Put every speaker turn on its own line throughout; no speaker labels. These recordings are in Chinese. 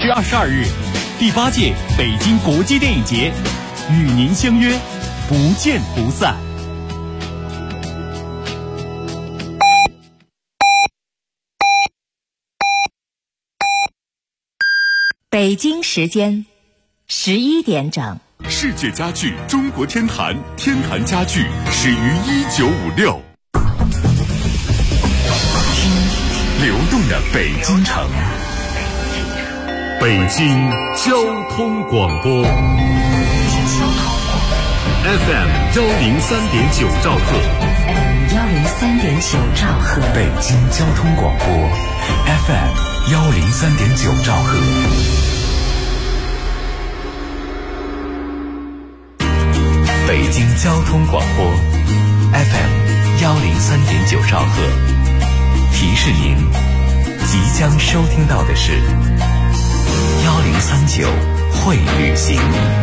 月22日，第8届北京国际电影节，与您相约，不见不散。
北京时间11点整。
世界家具中国天坛，天坛家具始于1956。听流动的北京城，北京交通广播 FM 103.9兆赫
103.9兆赫，
北京交通广播 FM 103.9兆赫。北京交通广播 FM 103.9兆赫，提示您即将收听到的是1039会旅行。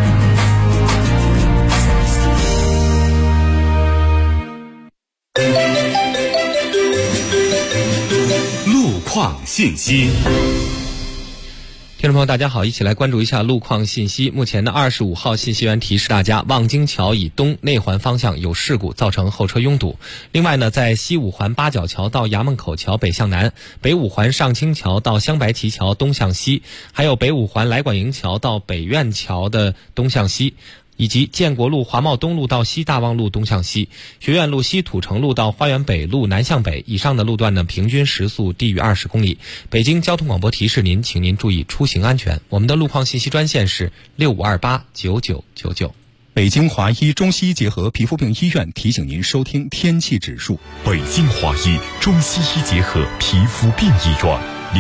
路况信息。
听众朋友大家好，一起来关注一下路况信息。目前的25号信息源提示大家，望京桥以东内环方向有事故，造成后车拥堵。另外呢，在西五环八角桥到衙门口桥北向南，北五环上清桥到香白旗桥东向西，还有北五环来管营桥到北苑桥的东向西，以及建国路华贸东路到西大望路东向西，学院路西土城路到花园北路南向北，以上的路段呢，平均时速低于20公里。北京交通广播提示您，请您注意出行安全。我们的路况信息专线是65289999。
北京华医中西医结合皮肤病医院提醒您收听天气指数。
北京华医中西医结合皮肤病医院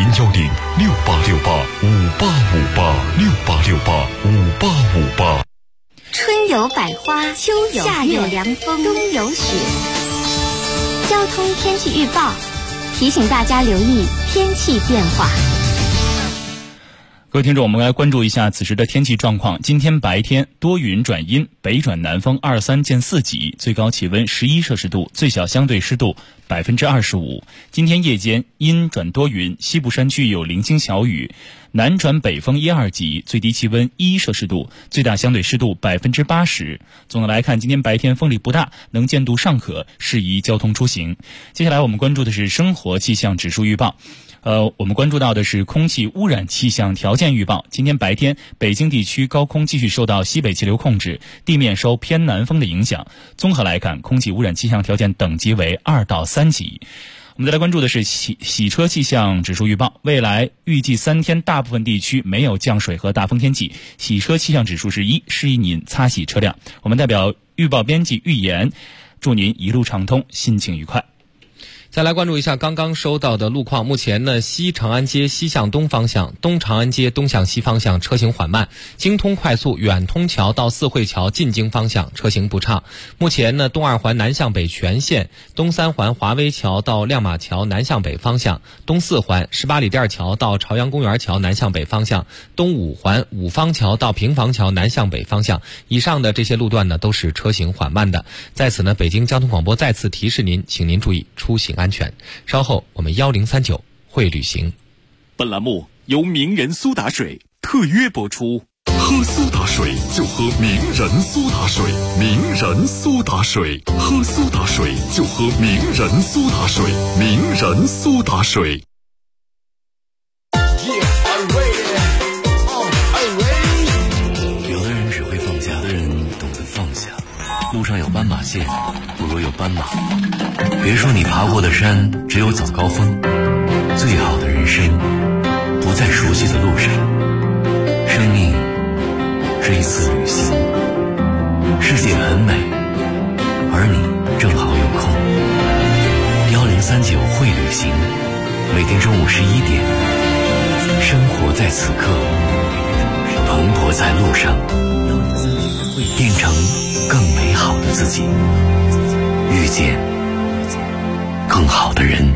，0106868586858685858。
春有百花，秋有夏有凉风，冬有雪。交通天气预报提醒大家留意天气变化。
各位听众，我们来关注一下此时的天气状况。今天白天多云转阴，北转南风23见4级，最高气温11摄氏度，最小相对湿度25%。今天夜间阴转多云，西部山区有零星小雨，南转北风1、2级，最低气温1摄氏度，最大相对湿度80%。总的来看，今天白天风力不大，能见度尚可，适宜交通出行。接下来我们关注的是生活气象指数预报。我们关注到的是空气污染气象条件预报。今天白天，北京地区高空继续受到西北气流控制，地面受偏南风的影响。综合来看，空气污染气象条件等级为2到3级。我们再来关注的是洗车气象指数预报。未来预计3天大部分地区没有降水和大风天气，洗车气象指数是1，适宜您擦洗车辆。我们代表预报编辑预言，祝您一路畅通，心情愉快。
再来关注一下刚刚收到的路况。目前呢，西长安街西向东方向、东长安街东向西方向车行缓慢，京通快速远通桥到四惠桥进京方向车行不畅。目前呢，东2环南向北全线，东3环华威桥到亮马桥南向北方向，东4环18里店桥到朝阳公园桥南向北方向，东5环五方桥到平房桥南向北方向。以上的这些路段呢，都是车行缓慢的。在此呢，北京交通广播再次提示您，请您注意出行安全。稍后我们1039会旅行。
本栏目由名人苏打水特约播出。
喝苏打水就喝名人苏打水，名人苏打水，喝苏打水就喝名人苏打水，名人苏打水。
有的人只会放下，有的人懂得放下。路上有斑马线，不如有斑马。别说你爬过的山只有早高峰，最好的人生不在熟悉的路上。生命是一次旅行，世界很美，而你正好有空。1039会旅行，每天中午11点，生活在此刻，蓬勃在路上，变成更美好的自己，遇见更好的人。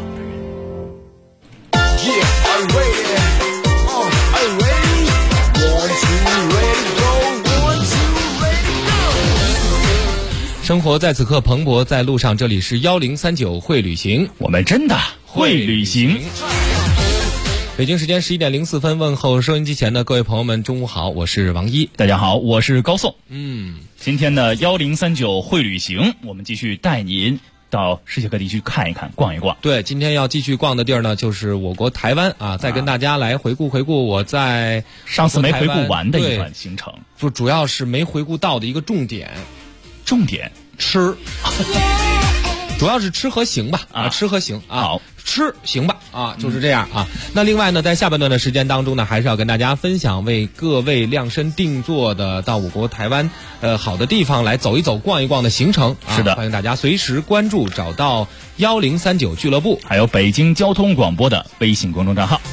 生活在此刻，蓬勃在路上。这里是1039会旅行，
我们真的会旅行。
北京时间11点04分，问候收音机前的各位朋友们，中午好，我是王一。
大家好，我是高颂。今天的1039会旅行，我们继续带您到世界各地去看一看、逛一逛。
对，今天要继续逛的地儿呢，就是我国台湾啊，再跟大家来回顾我在
上次没回顾完的一段行程，
主要是没回顾到的一个重点吃。主要是吃和行吧，吃和行啊，
好，
吃行吧啊，就是这样啊。那另外呢，在下半段的时间当中呢，还是要跟大家分享为各位量身定做的到我国台湾好的地方来走一走、逛一逛的行程。
是的，
欢迎大家随时关注，找到1039俱乐部，
还有北京交通广播的微信公众账号。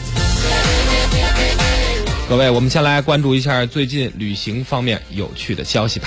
各位，我们先来关注一下最近旅行方面有趣的消息吧。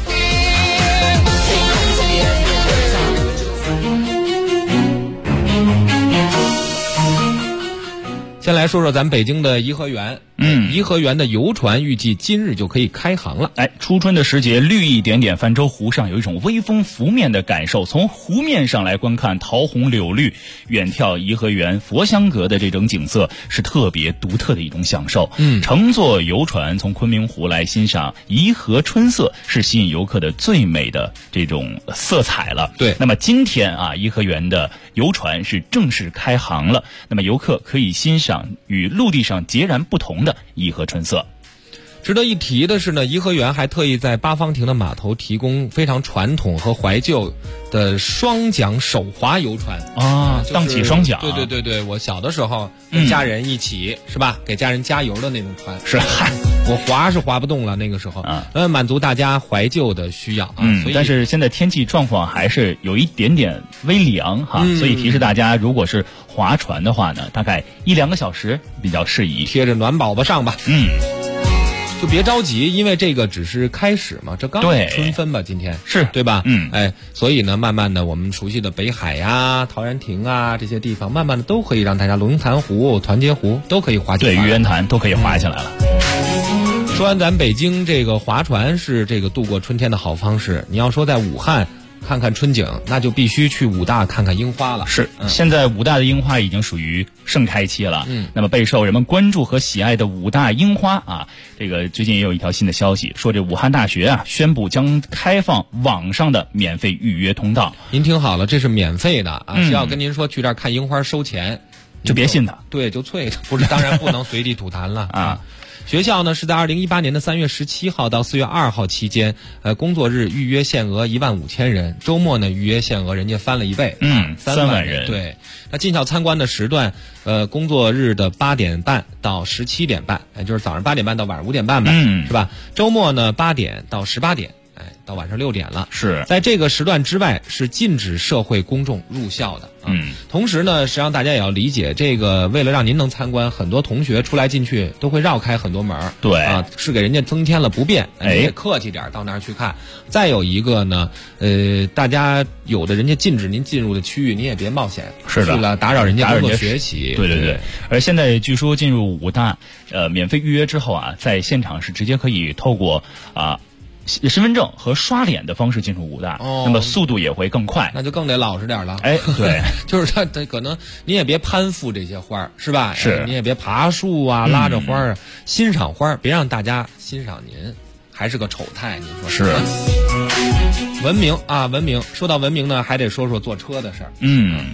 先来说说咱北京的颐和园。颐和园的游船预计今日就可以开航了。
初春的时节，绿意点点泛舟湖上有一种微风拂面的感受。从湖面上来观看桃红柳绿，远眺颐和园佛香阁的这种景色，是特别独特的一种享受。乘坐游船从昆明湖来欣赏颐和春色，是吸引游客的最美的这种色彩了。
对，
那么今天啊，颐和园的游船是正式开航了。那么游客可以欣赏与陆地上截然不同的颐和春色。
值得一提的是呢，颐和园还特意在八方亭的码头提供非常传统和怀旧的双桨手划游船
荡起双桨。
对，我小的时候跟家人一起，是吧？给家人加油的那种船。
是，
我划是划不动了，那个时候满足大家怀旧的需要
但是现在天气状况还是有一点点微凉所以提示大家，如果是划船的话呢，大概1-2个小时比较适宜，
贴着暖宝宝上吧。就别着急，因为这个只是开始嘛，这刚春分吧，今天
是
对吧？所以呢，慢慢的我们熟悉的北海呀、陶然亭啊这些地方，慢慢的都可以让大家龙潭湖、团结湖都可以划起来，
对，玉渊潭都可以划起来了。
说完咱北京这个划船是这个度过春天的好方式，你要说在武汉看看春景，那就必须去武大看看樱花了。
是，现在武大的樱花已经属于盛开期了。那么备受人们关注和喜爱的武大樱花这个最近也有一条新的消息，说这武汉大学宣布将开放网上的免费预约通道。
您听好了，这是免费的只要跟您说去这儿看樱花收钱，
就别信他。
对，就啐他。不是，当然不能随地吐痰了学校呢是在2018年的3月17号到4月2号期间，工作日预约限额15000人，周末呢预约限额人家翻了1倍，3万人。对，那进校参观的时段，工作日的8点半到17点半，就是早上8点半到晚上5点半吧，是吧？周末呢8点到18点。到晚上6点了，
是
在这个时段之外是禁止社会公众入校的。同时呢，实际上大家也要理解，这个为了让您能参观，很多同学出来进去都会绕开很多门。
对
是给人家增添了不便。你也客气点到那儿去看。再有一个呢，大家有的人家禁止您进入的区域，你也别冒险
是的
去了打扰人家工作学习。
对。而现在据说进入武大免费预约之后在现场是直接可以透过身份证和刷脸的方式进入武大，那么速度也会更快，
那就更得老实点了。
对，
就是他可能你也别攀附这些花是吧？
是，
你也别爬树拉着花欣赏花，别让大家欣赏您，还是个丑态，你说
是？
文明文明。说到文明呢，还得说说坐车的事儿。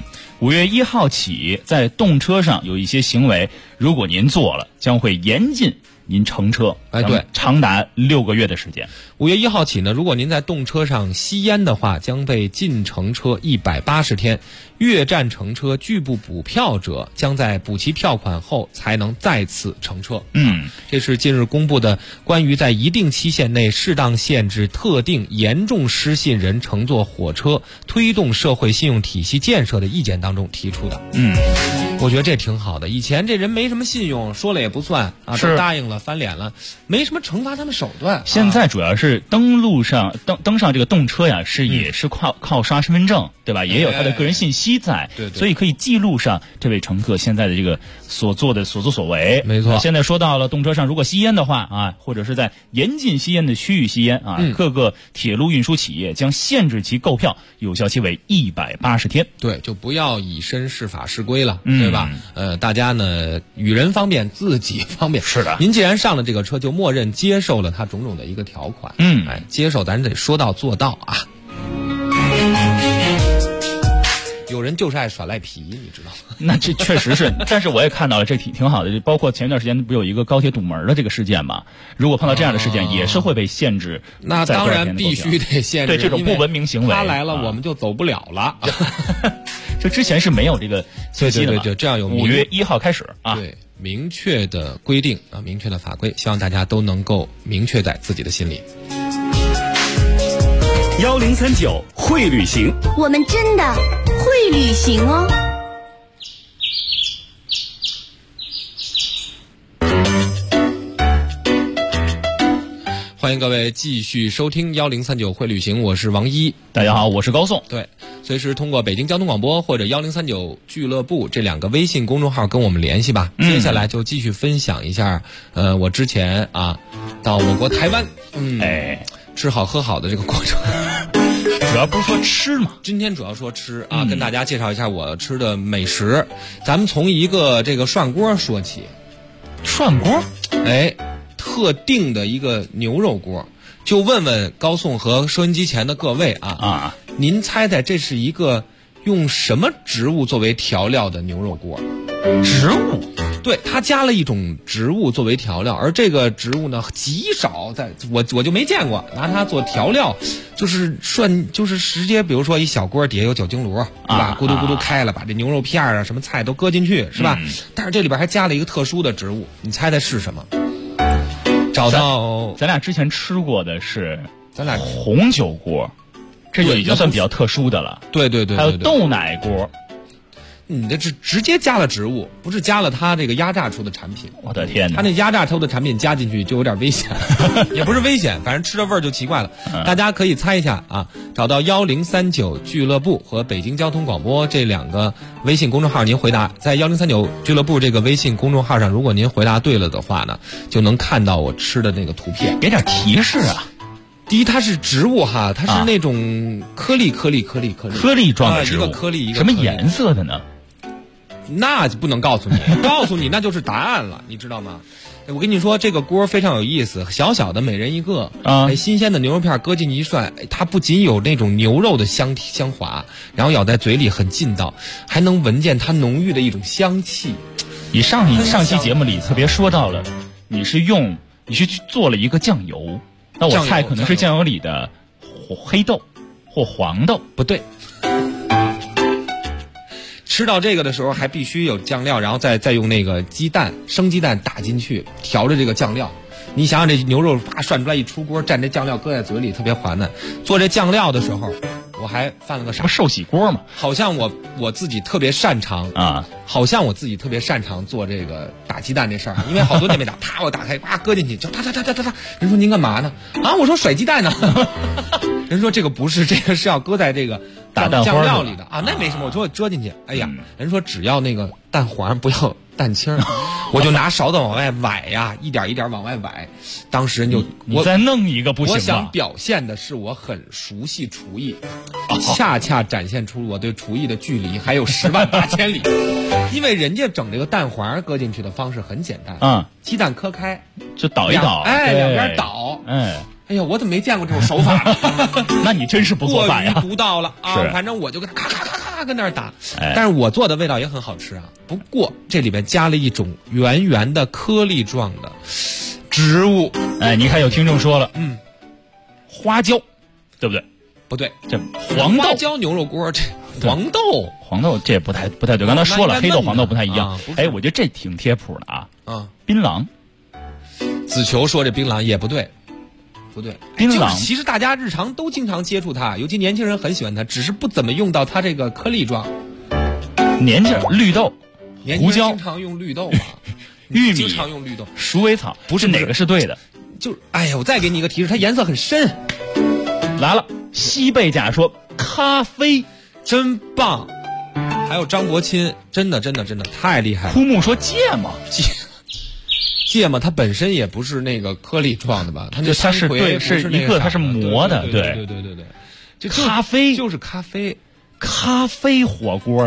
5月1号起，在动车上有一些行为，如果您做了，将会严禁您乘车，
对，
长达6个月的时间。
5月1号起呢，如果您在动车上吸烟的话，将被禁乘车180天。越站乘车拒不补票者，将在补齐票款后才能再次乘车。这是近日公布的关于在一定期限内适当限制特定严重失信人乘坐火车，推动社会信用体系建设的意见当中提出的。我觉得这挺好的。以前这人没什么信用，说了也不算都答应了翻脸了，没什么惩罚他们手段。
现在主要是登上这个动车也是靠刷身份证，对吧？也有他的个人信息在，
对，
所以可以记录上这位乘客现在的这个所作所为。
没错。
现在说到了动车上如果吸烟的话或者是在严禁吸烟的区域吸烟各个铁路运输企业将限制其购票，有效期为180天。
对，就不要以身试法试规了，对对吧？大家呢与人方便，自己方便。
是的，
您既然上了这个车，就默认接受了它种种的一个条款。接受咱得说到做到啊。有人就是爱耍赖皮，你知道吗？
那这确实是，但是我也看到了，这挺好的。包括前一段时间不有一个高铁堵门的这个事件嘛？如果碰到这样的事件，也是会被限制。
那当然必须得限制，
对这种不文明行为，
他来了我们就走不了了。
这之前是没有这个信息的嘛？
对，这样有
5月1号开始啊，
对，明确的规定啊，明确的法规，希望大家都能够明确在自己的心里。
1039会旅行，
我们真的会旅行哦。
欢迎各位继续收听1039会旅行，我是王一。
大家好，我是高颂。
对，随时通过北京交通广播或者1039俱乐部这2个微信公众号跟我们联系吧。接下来就继续分享一下，我之前到我国台湾，吃好喝好的这个过程。
主要不是说吃嘛，
今天主要说吃啊，跟大家介绍一下我吃的美食。咱们从一个这个涮锅说起。
涮锅？
特定的一个牛肉锅，就问问高颂和收音机前的各位您猜猜这是一个用什么植物作为调料的牛肉锅？
植物？
对，它加了一种植物作为调料，而这个植物呢极少，我就没见过拿它做调料，就是直接比如说一小锅底下有酒精炉，对吧？咕嘟咕嘟开了，把这牛肉片啊什么菜都搁进去，是吧？但是这里边还加了一个特殊的植物，你猜猜是什么？找到
咱俩之前吃过的是
咱俩
红酒锅，这就已经算比较特殊的了。
对，还
有豆奶锅。
你这是直接加了植物，不是加了它这个压榨出的产品。
我的天哪！
它那压榨出的产品加进去就有点危险，也不是危险，反正吃的味儿就奇怪了。大家可以猜一下啊，找到1039俱乐部和北京交通广播这2个微信公众号，您回答在1039俱乐部这个微信公众号上，如果您回答对了的话呢，就能看到我吃的那个图片。
给点提示啊！
第一，它是植物哈，它是那种颗粒状的植物，一个颗粒一个。
什么颜色的呢？
那不能告诉你，告诉你那就是答案了，你知道吗？我跟你说，这个锅非常有意思，小小的每人一个新鲜的牛肉片搁进去一涮，它不仅有那种牛肉的香滑，然后咬在嘴里很劲道，还能闻见它浓郁的一种香气。
你上期节目里特别说到了，你是去做了一个酱油，那我猜可能是酱油里的黑豆或黄豆，
不对。吃到这个的时候还必须有酱料，然后再用那个生鸡蛋打进去调着这个酱料。你想想这牛肉涮出来一出锅，蘸这酱料搁在嘴里特别滑嫩。做这酱料的时候我还犯了个傻，
不寿喜锅吗？好像
我自己特别擅长做这个打鸡蛋这事儿，因为好多年没打，啪我打开搁进去就哒，人说您干嘛呢？我说甩鸡蛋呢。人说这个不是，这个是要搁在这个酱料里的那没什么，我说我遮进去。人说只要那个蛋黄不要蛋清，我就拿勺子往外崴呀，一点一点往外崴。当时人就
你再弄一个不行吗？
我想表现的是我很熟悉厨艺，恰恰展现出我对厨艺的距离还有10万8千里。因为人家整这个蛋黄搁进去的方式很简单，鸡蛋磕开
就倒一倒，
两边倒，哎呀，我怎么没见过这种手法呢？
那你真是不做饭呀！
过于独到了反正我就跟他咔跟那儿打，但是我做的味道也很好吃啊。不过这里面加了一种圆圆的颗粒状的植物。
你看有听众说了，花椒，对不对？
不对，
这黄豆
花椒牛肉锅，这黄豆
这不太对。刚才说了，黑豆黄豆不太一样。我觉得这挺贴谱的啊。槟榔，
子球说这槟榔也不对。
槟榔
其实大家日常都经常接触它，尤其年轻人很喜欢它，只是不怎么用到它这个颗粒状。
绿豆、胡椒
经常用绿豆嘛，
玉米
经常用绿豆，
鼠尾草不是哪个是对的？
我再给你一个提示，它颜色很深。
来了，西贝甲说咖啡
真棒，还有张国钦真的太厉害了。
枯木说
芥末它本身也不是那个颗粒状的吧？它
是对，是一个它是磨的，
对。
咖啡
就是咖啡，
咖啡火锅啊！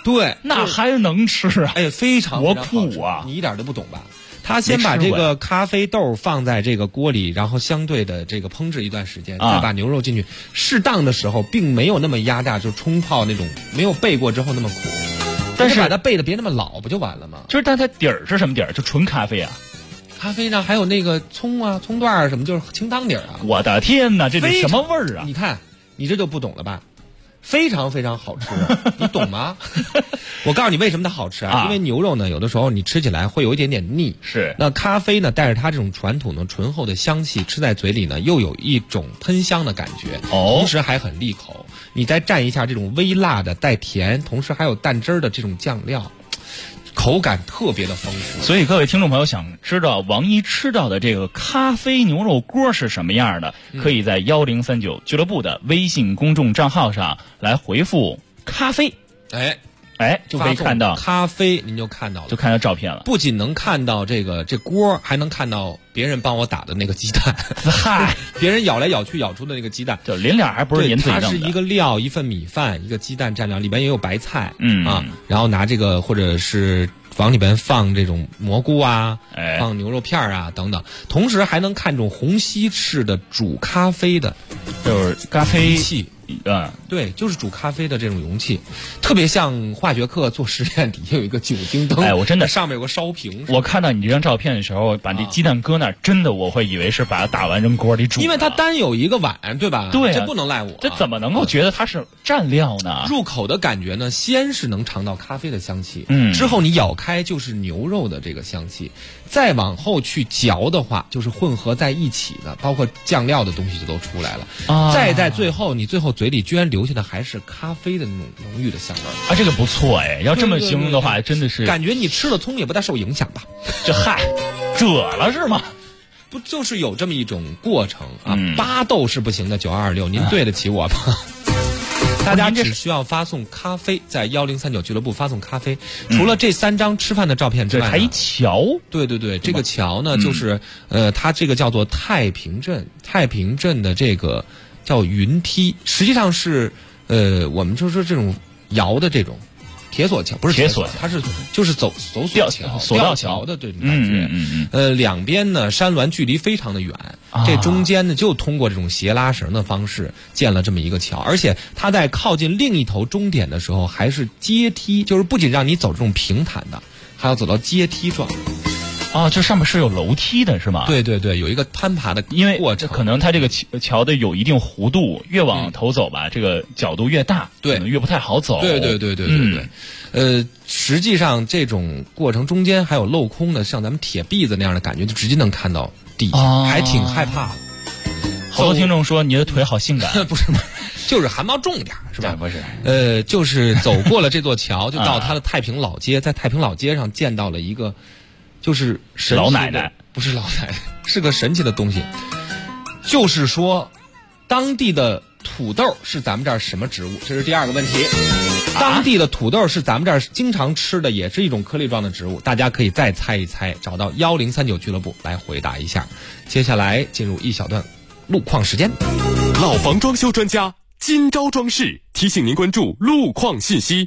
对，
那还能吃啊？
哎，非常
多
苦啊！你一点都不懂吧？他先把这个咖啡豆放在这个锅里，然后相对的这个烹制一段时间，再把牛肉进去，适当的时候并没有那么压榨，就冲泡那种没有焙过之后那么苦，但是把它焙的别那么老，不就完了吗？
就是但它底儿是什么底儿？就纯咖啡啊？
咖啡呢，还有那个葱啊、葱段啊什么，就是清汤底儿啊。
我的天哪，这得什么味儿啊？
你看，你这就不懂了吧？非常非常好吃，你懂吗？我告诉你为什么它好吃啊？因为牛肉呢，有的时候你吃起来会有一点点腻。
是。
那咖啡呢，带着它这种传统的醇厚的香气，吃在嘴里呢，又有一种喷香的感觉，同时还很利口。你再蘸一下这种微辣的带甜，同时还有蛋汁儿的这种酱料。口感特别的丰富，
所以各位听众朋友想知道王一吃到的这个咖啡牛肉锅是什么样的，可以在1039俱乐部的微信公众账号上来回复咖啡，就可以看到
咖啡，您就看到了，
就看到照片了。
不仅能看到这锅，还能看到别人帮我打的那个鸡蛋，
嗨，
别人咬来咬去咬出的那个鸡蛋，
就临了还不是您自己弄的。
它是一个料，一份米饭，一个鸡蛋蘸料，里边也有白菜，然后拿这个或者是往里边放这种蘑菇啊，放牛肉片啊等等，同时还能看这种虹吸式的煮咖啡的，
就是咖啡
器。对，就是煮咖啡的这种容器，特别像化学课做实验底下有一个酒精灯，
我真的
上面有个烧瓶。
我看到你这张照片的时候，把这鸡蛋搁那儿，真的我会以为是把它打完扔锅里煮，
因为它单有一个碗，对吧？
对，
这不能赖我。
这怎么能够觉得它是蘸料呢？
入口的感觉呢，先是能尝到咖啡的香气，之后你咬开就是牛肉的这个香气，再往后去嚼的话，就是混合在一起的，包括酱料的东西就都出来了。再在最后，你最后嘴里居然留下的还是咖啡的那种浓郁的香味
啊！这个不错哎，要这么形容的话，真的是
感觉你吃了葱也不大受影响吧？
这嗨，褶了是吗？
不就是有这么一种过程啊？8豆是不行的，9226，您对得起我吗？大家只需要发送咖啡，在1039俱乐部发送咖啡。除了这3张吃饭的照片之外，
还一桥。
对，这个桥呢，就是它这个叫做太平镇，太平镇的这个叫云梯，实际上是我们就是说这种摇的这种铁索桥，不是铁索桥，它是就是走索桥、吊桥的这种感觉。两边呢山峦距离非常的远，这中间呢就通过这种斜拉绳的方式建了这么一个桥，而且它在靠近另一头终点的时候还是阶梯，就是不仅让你走这种平坦的，还要走到阶梯状。
这上面是有楼梯的是吗？
对，有一个攀爬的过程，
因为这可能它这个桥的有一定弧度，越往头走吧，这个角度越大，
对，
可能越不太好走。
对。实际上这种过程中间还有镂空的，像咱们铁篦子那样的感觉，就直接能看到地下，还挺害怕的。
好多听众说你的腿好性感，
不是吗？就是汗毛重点是吧？
不是，
就是走过了这座桥，就到它的太平老街，在太平老街上见到了一个。就是
老奶奶，
不是老奶奶，是个神奇的东西。就是说，当地的土豆是咱们这儿什么植物？这是第2个问题。当地的土豆是咱们这儿经常吃的，也是一种颗粒状的植物。大家可以再猜一猜，找到1039俱乐部来回答一下。接下来进入一小段路况时间。
老房装修专家金招装饰提醒您关注路况信息。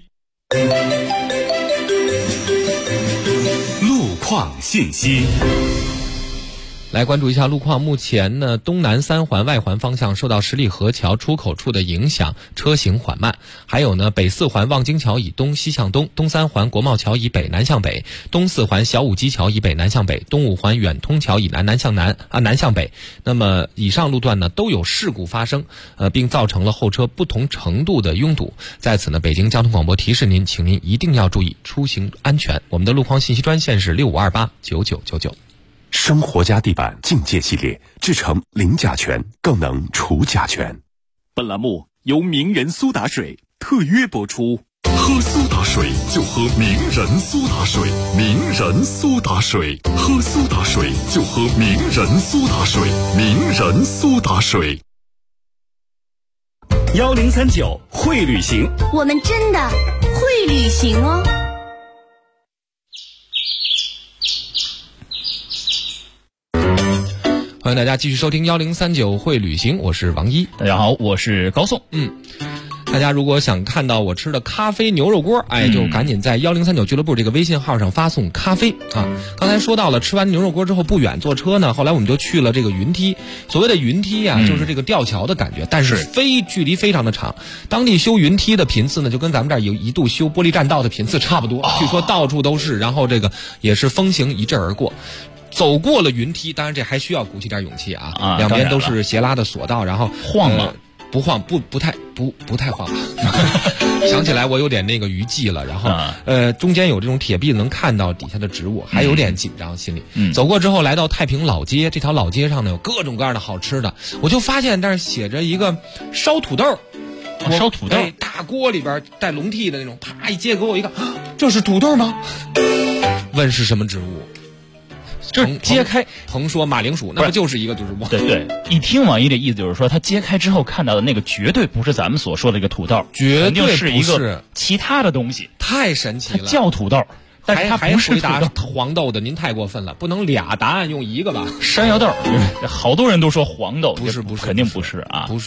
路况信息，
来关注一下路况。目前呢，东南3环外环方向受到十里河桥出口处的影响，车行缓慢。还有呢，北4环望京桥以东西向东，东3环国贸桥以北南向北，东4环小武基桥以北南向北，东5环远通桥以南向南南向北。那么以上路段呢都有事故发生，并造成了后车不同程度的拥堵。在此呢，北京交通广播提示您，请您一定要注意出行安全。我们的路况信息专线是65289999。
生活家地板境界系列，制成零甲醛，更能除甲醛。本栏目由名人苏打水特约播出。
喝苏打水就喝名人苏打水，名人苏打水，喝苏打水就喝名人苏打水，名人苏打水。
1039会旅行，
我们真的会旅行哦。
欢迎大家继续收听1039会旅行，我是王一。
大家好，我是高颂。
大家如果想看到我吃的咖啡牛肉锅，就赶紧在1039俱乐部这个微信号上发送咖啡啊。刚才说到了吃完牛肉锅之后不远坐车呢，后来我们就去了这个云梯。所谓的云梯啊，就是这个吊桥的感觉，但是距离非常的长。当地修云梯的频次呢，就跟咱们这儿有一度修玻璃栈道的频次差不多，据说到处都是，然后这个也是风行一阵而过。走过了云梯，当然这还需要鼓起点勇气啊，两边都是斜拉的索道，然后
晃吗？
不晃，不太晃吧。想起来我有点那个余悸了，然后中间有这种铁壁能看到底下的植物，还有点紧张心里。走过之后来到太平老街，这条老街上呢有各种各样的好吃的，我就发现但是写着一个烧土豆。
烧土豆，
大锅里边带笼屉的那种，啪一揭给我一看，这是土豆吗？问是什么植物？
就是揭开，
甭说马铃薯，那不就是一个植物？
对，一听王一这意思就是说，他揭开之后看到的那个绝对不是咱们所说的这个土豆，
绝对
是一个其他的东西，
太神奇了。
它叫土豆，但是它不是
回答黄豆的，您太过分了，不能俩答案用一个吧？
山药豆，好多人都说黄豆，
不是，
肯定不是啊，
不是。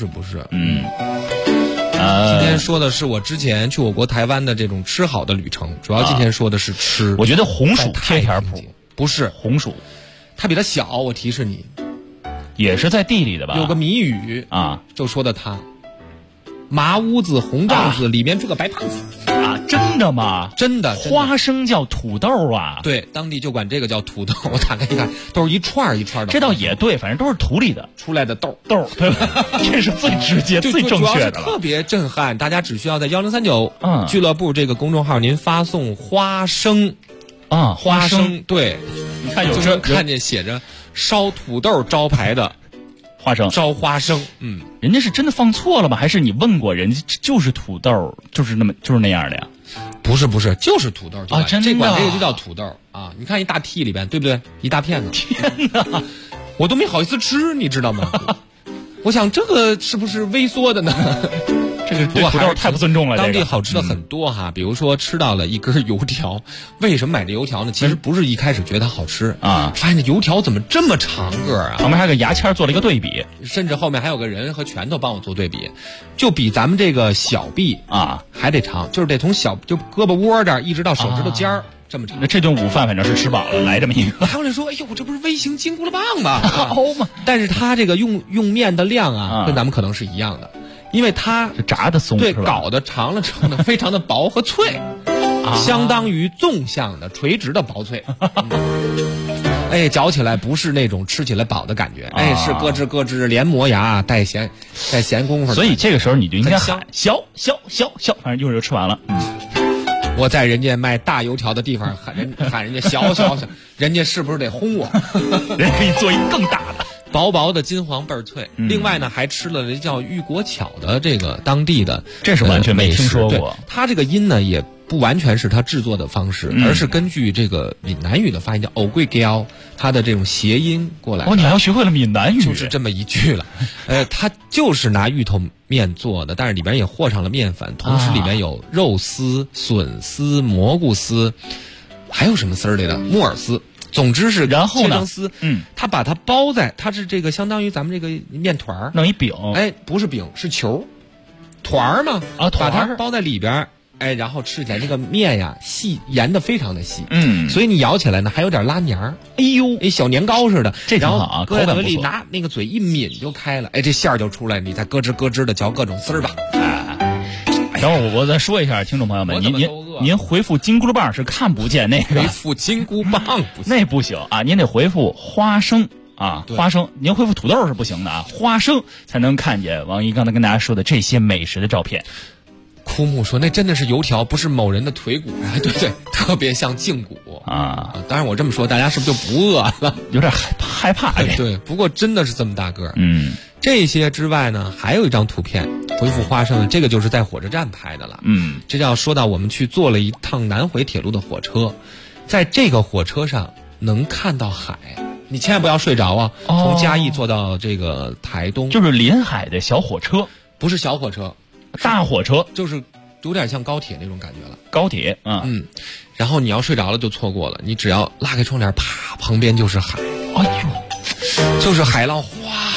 今天说的是我之前去我国台湾的这种吃好的旅程，主要今天说的是吃。
我觉得红薯贴片谱
不是
红薯，
它比它小，我提示你，
也是在地里的吧？
有个谜语
啊，
就说的它，麻屋子红帐子，里面住个白胖子
啊，真的吗？
真的，
花生叫土豆啊？
对，当地就管这个叫土豆。我打开一看，都是一串一串的。
这倒也对，反正都是土里的
出来的豆，
对吧？这是最直接、最正确的了，
特别震撼。大家只需要在1039俱乐部这个公众号，您发送花生。花生，对，
你看
就是看见写着烧土豆招牌的
花生，
烧花生，
人家是真的放错了吗？还是你问过人家就是土豆，就是那样的呀？
不是，就是土豆
啊！真的，
这个就叫土豆啊！你看一大屉里边，对不对？一大片子，
天哪，
我都没好意思吃，你知道吗？我想这个是不是微缩的呢？
这个对土豆太不尊重了。
当地好吃的很多哈，比如说吃到了一根油条，为什么买这油条呢？其实不是一开始觉得它好吃啊，发现这油条怎么这么长个啊？
旁边还有个牙签做了一个对比，
甚至后面还有个人和拳头帮我做对比，就比咱们这个小臂啊还得长，就是得从就胳膊窝这儿一直到手指头尖儿。这么长，
那这顿午饭反正是吃饱了，来这么一个。
还有人说，哎呦，这不是微型金箍棒吗？好嘛！但是它这个用面的量啊，跟咱们可能是一样的，因为它
炸的松，
对，搞得长了之后呢，非常的薄和脆，相当于纵向的垂直的薄脆。嚼起来不是那种吃起来饱的感觉，是咯吱咯吱连磨牙带咸功夫。
所以这个时候你就应该喊小，反正一会儿就吃完了。
我在人家卖大油条的地方喊人家小，人家是不是得轰我？
人可以做一更大的，
薄薄的金黄倍儿脆。另外呢，还吃了这叫玉果巧的这个当地的，
这是完全没听说过。
它这个音呢也不完全是它制作的方式，而是根据这个闽南语的发音叫藕桂胶，它的这种谐音过来。
你还要学会了闽南语，
就是这么一句了。它就是拿芋头面做的，但是里边也和上了面粉，同时里面有肉丝、笋丝、蘑菇丝，还有什么丝儿来的？木耳丝。总之是
然后呢，
丝，它把它包在，它是这个相当于咱们这个面团儿，
弄一饼，
不是饼，是球，团儿嘛，把它包在里边。然后吃起来这个面呀细，研的非常的细，所以你咬起来呢还有点拉黏儿，小年糕似的，
这挺好啊，
搁在嘴里拿那个嘴一抿就开了，这馅儿就出来，你再咯吱咯吱的嚼各种丝儿吧。
等会儿我再说一下，听众朋友们，您回复金箍棒是看不见那个，
回复金箍棒不行，
那不行啊，您得回复花生。花生，您回复土豆是不行的啊，花生才能看见王一刚才跟大家说的这些美食的照片。
枯木说：“那真的是油条，不是某人的腿骨。”对，特别像胫骨啊。当然我这么说，大家是不是就不饿了？
有点害怕。
对，不过真的是这么大个儿。这些之外呢，还有一张图片，回复花生，这个就是在火车站拍的了。这要说到我们去坐了一趟南回铁路的火车，在这个火车上能看到海。你千万不要睡着啊！从嘉义坐到这个台东，
就是临海的小火车，
不是小火车。
大火车
就是有点像高铁那种感觉了，
高铁
然后你要睡着了就错过了，你只要拉开窗帘，啪，旁边就是海，
哎呦，
就是海浪哗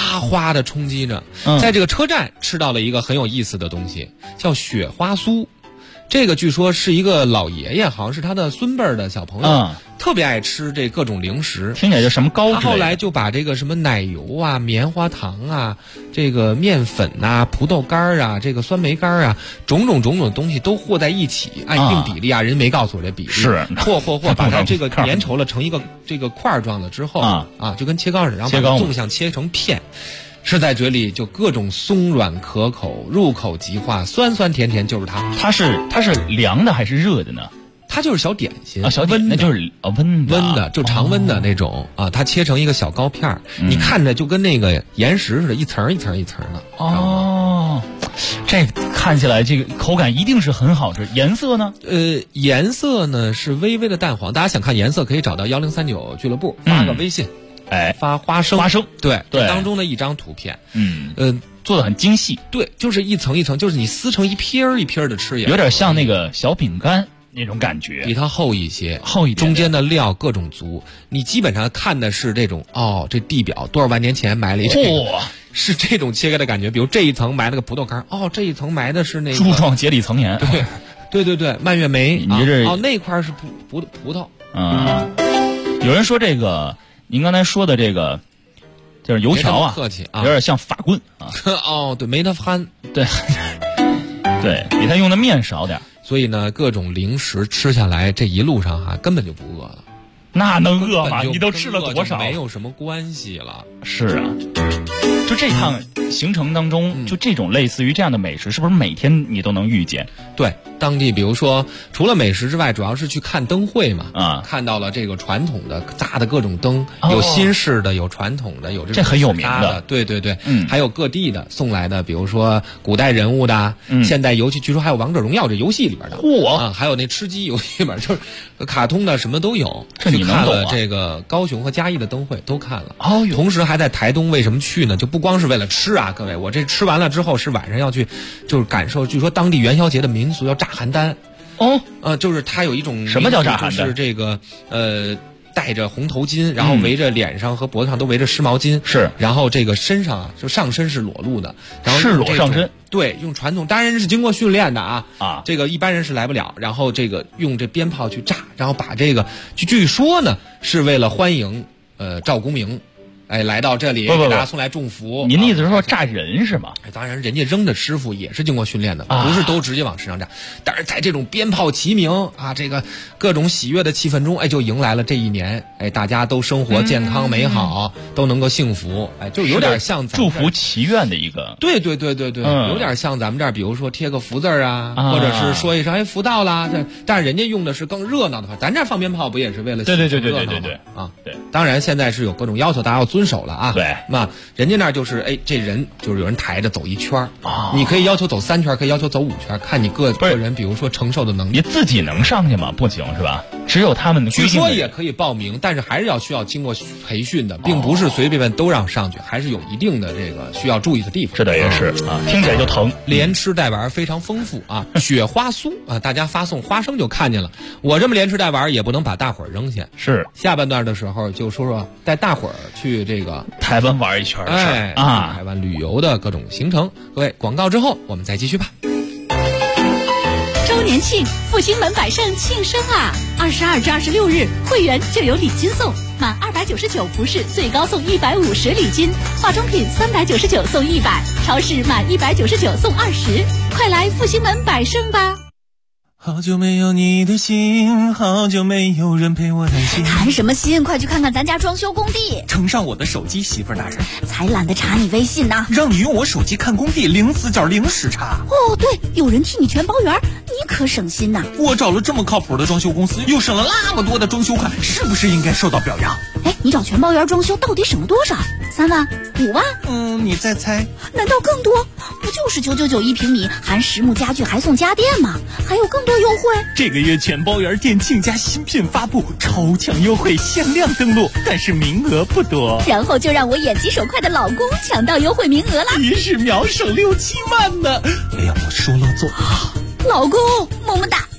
哗哗的冲击着。在这个车站吃到了一个很有意思的东西，叫雪花酥。这个据说是一个老爷爷，好像是他的孙辈儿的小朋友，特别爱吃这各种零食，
听起来就什么糕之类的。
他后来就把这个什么奶油啊、棉花糖啊、这个面粉啊、葡萄干啊、这个酸梅干啊，种种东西都和在一起，按一定比例啊，人没告诉我这比例，
是
和，把它这个粘稠了成一个这个块状了之后就跟切糕似的，然后把它纵向切成片。吃在嘴里就各种松软可口，入口即化，酸酸甜甜就是它。
它是凉的还是热的呢？
它就是小点心
小点心，那就是温
的，就常温的那种它切成一个小糕片你看着就跟那个岩石似的，一层一层一层的。
这看起来这个口感一定是很好吃。颜色呢？
颜色呢是微微的淡黄。大家想看颜色，可以找到1039俱乐部发个微信。发花生，对，当中的一张图片，
做的很精细，
对，就是一层一层，就是你撕成一片儿一片儿的吃，
有点像那个小饼干那种感觉，
比它厚一些，
中
间的料各种足，你基本上看的是这种这地表多少万年前埋了一个，是这种切开的感觉，比如这一层埋了个葡萄干，这一层埋的是那个
柱状节理层岩，
对，蔓越莓，
你这
那块是葡萄，
有人说这个。您刚才说的这个就是油条
客气
有点像法棍
对，没它憨，
对，比它用的面少点，
所以呢，各种零食吃下来，这一路上根本就不饿了。
那能饿吗？你都吃了多少？
没有什么关系了。
是啊，就这趟行程当中，就这种类似于这样的美食，是不是每天你都能遇见？
对，当地比如说除了美食之外，主要是去看灯会嘛，看到了这个传统的扎的各种灯，有新式的，有传统的，有
这很有名的，
对，还有各地的送来的，比如说古代人物的，现代游戏，据说还有王者荣耀这游戏里边的，还有那吃鸡游戏里边，就是卡通的什么都有。
这你能懂啊？
这个高雄和嘉义的灯会都看了，同时还在台东，为什么去呢？就不光是为了吃啊，各位，我这吃完了之后是晚上要去，就是感受，据说当地元宵节的民俗要炸邯郸，就是它有一种
什么叫炸邯郸？
就是这个戴着红头巾，然后围着脸上和脖子上都围着湿毛巾，
是，
然后这个身上就上身是裸露的，然后
赤裸上身，
对，用传统，当然是经过训练的这个一般人是来不了，然后这个用这鞭炮去炸，然后把这个据说呢是为了欢迎赵公明。来到这里给大家送来祝福。
您的意思是说炸人是吗？
当然，人家扔的师傅也是经过训练的，不是都直接往身上炸。但是在这种鞭炮齐鸣这个各种喜悦的气氛中，就迎来了这一年，大家都生活健康美好，都能够幸福，就有点像咱
祝福祈愿的一个。
对，有点像咱们这儿，比如说贴个福字或者是说一声福到啦。但是人家用的是更热闹的话，咱这放鞭炮不也是为了
对
对，当然现在是有各种要求，大家要遵守了
对，
那人家那儿就是这人就是有人抬着走一圈你可以要求走3圈，可以要求走5圈，看你个人比如说承受的能力。
你自己能上去吗？不行是吧？只有他们的
据说也可以报名，但是还是需要经过培训的，并不是随便都让上去，还是有一定的这个需要注意的地方。
这倒也是听起来就疼。
连吃带玩非常丰富雪花酥大家发送花生就看见了。我这么连吃带玩也不能把大伙儿扔下。
是
下半段的时候就说带大伙儿去这个
台湾玩一圈的事儿
台湾旅游的各种行程。各位，广告之后我们再继续吧。
周年庆，复兴门百盛庆生啊！22至26日，会员就有礼金送，满299服饰最高送150礼金，化妆品399送100，超市满199送20，快来复兴门百盛吧！
好久没有你的心，好久没有人陪我谈心。
谈什么心？快去看看咱家装修工地。
呈上我的手机，媳妇儿大人。
才懒得查你微信呢。
让你用我手机看工地，零死角零时差。
哦，对，有人替你全包圆，你可省心呐。
我找了这么靠谱的装修公司，又省了那么多的装修款，是不是应该受到表扬？
你找全包圆装修到底省了多少？3万、5万？
你再猜？
难道更多？不就是999一平米，含实木家具还送家电吗？还有更多优惠。
这个月全包圆店庆家新品发布，超强优惠，限量登录，但是名额不多。
然后就让我眼疾手快的老公抢到优惠名额了，
一时秒省6、7万呢。哎呀，我说了做。
老公，么么哒。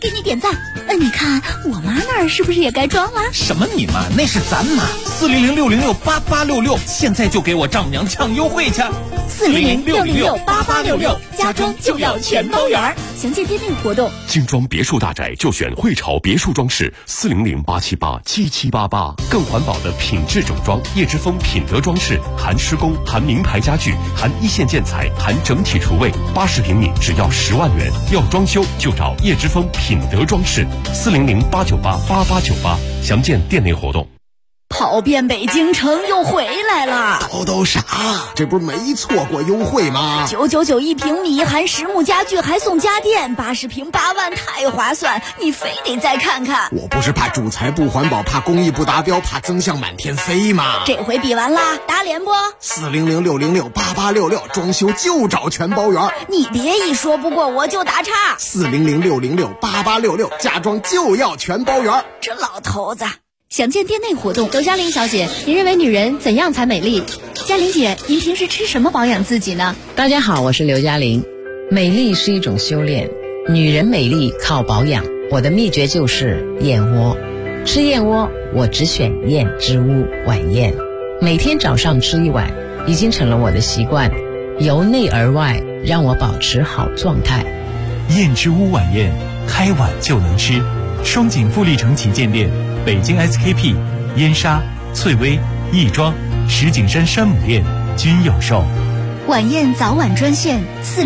给你点赞。你看我妈那儿是不是也该装了？
什么你妈？那是咱妈。400-606-8866，现在就给我丈母娘抢优惠去。
400-606-8866，家装就要全包圆。详见店内活动。
精装别墅大宅就选汇潮别墅装饰，400-878-7788，更环保的品质整装，叶之峰品德装饰，含施工，含名牌家具，含一线建材，含整体厨卫，80平米只要10万元。要装修就找叶之峰品德装饰，400-898-8898，详见店内活动。
跑遍北京城又回来了，
都啥？这不是没错过优惠吗
？999一平米，含实木家具还送家电，80平8万，太划算！你非得再看看。
我不是怕主材不环保，怕工艺不达标，怕增项满天飞吗？
这回比完啦，打脸不？400-606-8866，装修就找全包圆。你别一说不过我就打岔。
400-606-8866，家装就要全包圆。
这老头子。详见店内活动。
刘嘉玲小姐，您认为女人怎样才美丽？
嘉玲姐，您平时吃什么保养自己呢？
大家好，我是刘嘉玲。美丽是一种修炼，女人美丽靠保养。我的秘诀就是燕窝。吃燕窝，我只选燕之屋晚宴，每天早上吃一碗，已经成了我的习惯，由内而外让我保持好状态。
燕之屋晚宴，开碗就能吃。双井富力城旗舰店、北京 SKP、燕莎、翠微、亦庄、石景山山姆店均有售。
晚宴早晚专线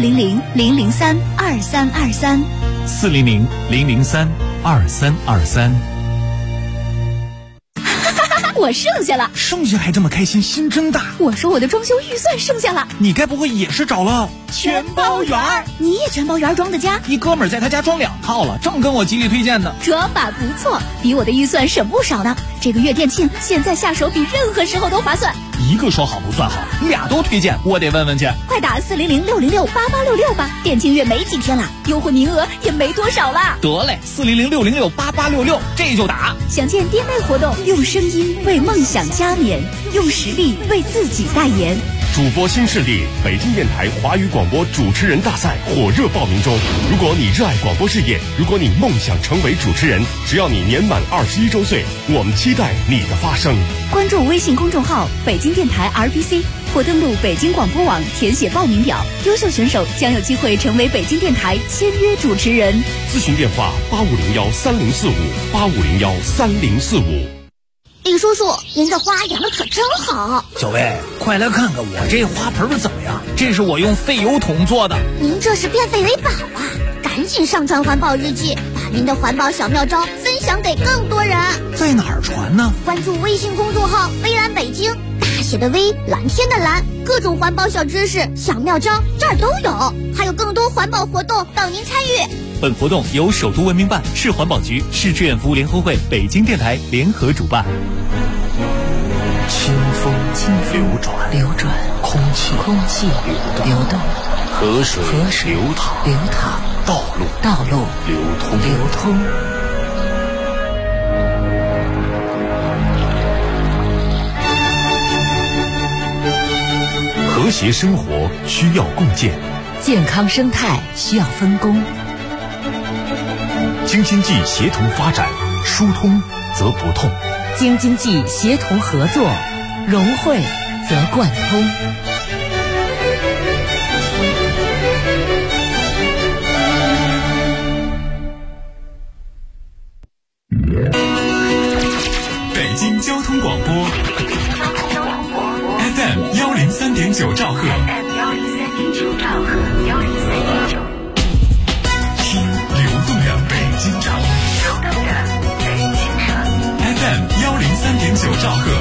400-003-2323
400-003-2323。
我剩下了，
剩下还这么开心，心真大。
我说我的装修预算剩下了，
你该不会也是找了
全包圆？你也全包圆装的家？
一哥们儿在他家装2套了，正跟我极力推荐呢。
这把不错，比我的预算省不少呢。这个月店庆，现在下手比任何时候都划算。
一个说好不算好，2都推荐，我得问问去。
快打400-606-8866吧，店庆月没几天了，优惠名额也没多少了。
得嘞，400-606-8866，这就打。
详见店内活动，用声音为梦想加冕，用实力为自己代言。
主播新势力，北京电台华语广播主持人大赛火热报名中。如果你热爱广播事业，如果你梦想成为主持人，只要你年满21周岁，我们期待你的发声。
关注微信公众号北京电台 RBC， 或登录北京广播网填写报名表，优秀选手将有机会成为北京电台签约主持人。
咨询电话85013045，85013045。
李叔叔，您的花养的可真好。
小薇，快来看看我这花盆怎么样？这是我用废油桶做的。
您这是变废为宝啊！赶紧上传环保日记，把您的环保小妙招分享给更多人。
在哪儿传呢？
关注微信公众号微蓝北京，大写的微，蓝天的蓝，各种环保小知识、小妙招这儿都有，还有更多环保活动等您参与。
本活动由首都文明办、市环保局、市志愿服务联合会、北京电台联合主办。
清风流转，空气流动，河水流淌，道路流通。
和谐生活需要共建，
健康生态需要分工。
京津冀协同发展，疏通则不痛；
京津冀协同合作，融汇则贯通。
北京交通广播 FM 103.9兆赫，听流动的北京城，FM 103.9兆赫，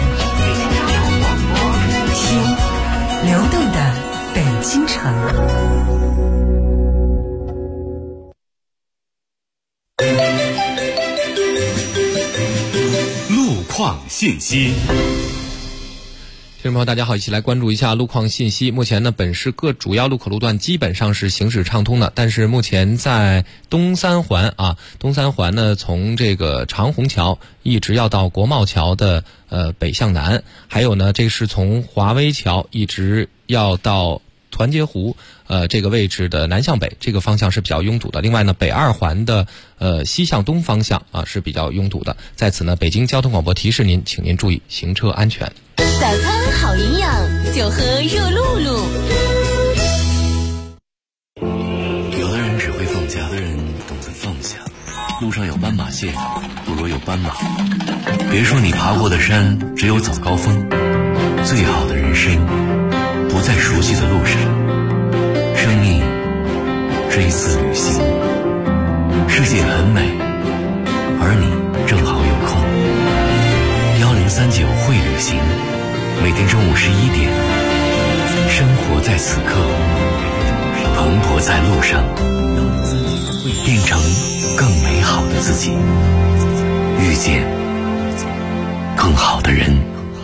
听流动的北京城。
路况信息。
听众朋友大家好，一起来关注一下路况信息。目前呢，本市各主要路口路段基本上是行驶畅通的，但是目前在东三环呢，从这个长虹桥一直要到国贸桥的北向南，还有呢，这是从华威桥一直要到团结湖这个位置的南向北这个方向是比较拥堵的。另外呢，北二环的西向东方向啊是比较拥堵的。在此呢，北京交通广播提示您，请您注意行车安全。
早餐好营养，就喝热露露。
有的人只会放假，有的人懂得放下。路上有斑马线，不如有斑马。别说你爬过的山只有早高峰，最好的人生不在熟悉的路上。生命是一次旅行，世界很美，而你正好有空。1039会旅行，每天中午11点，生活在此刻，蓬勃在路上，变成更美好的自己，遇见更好的人。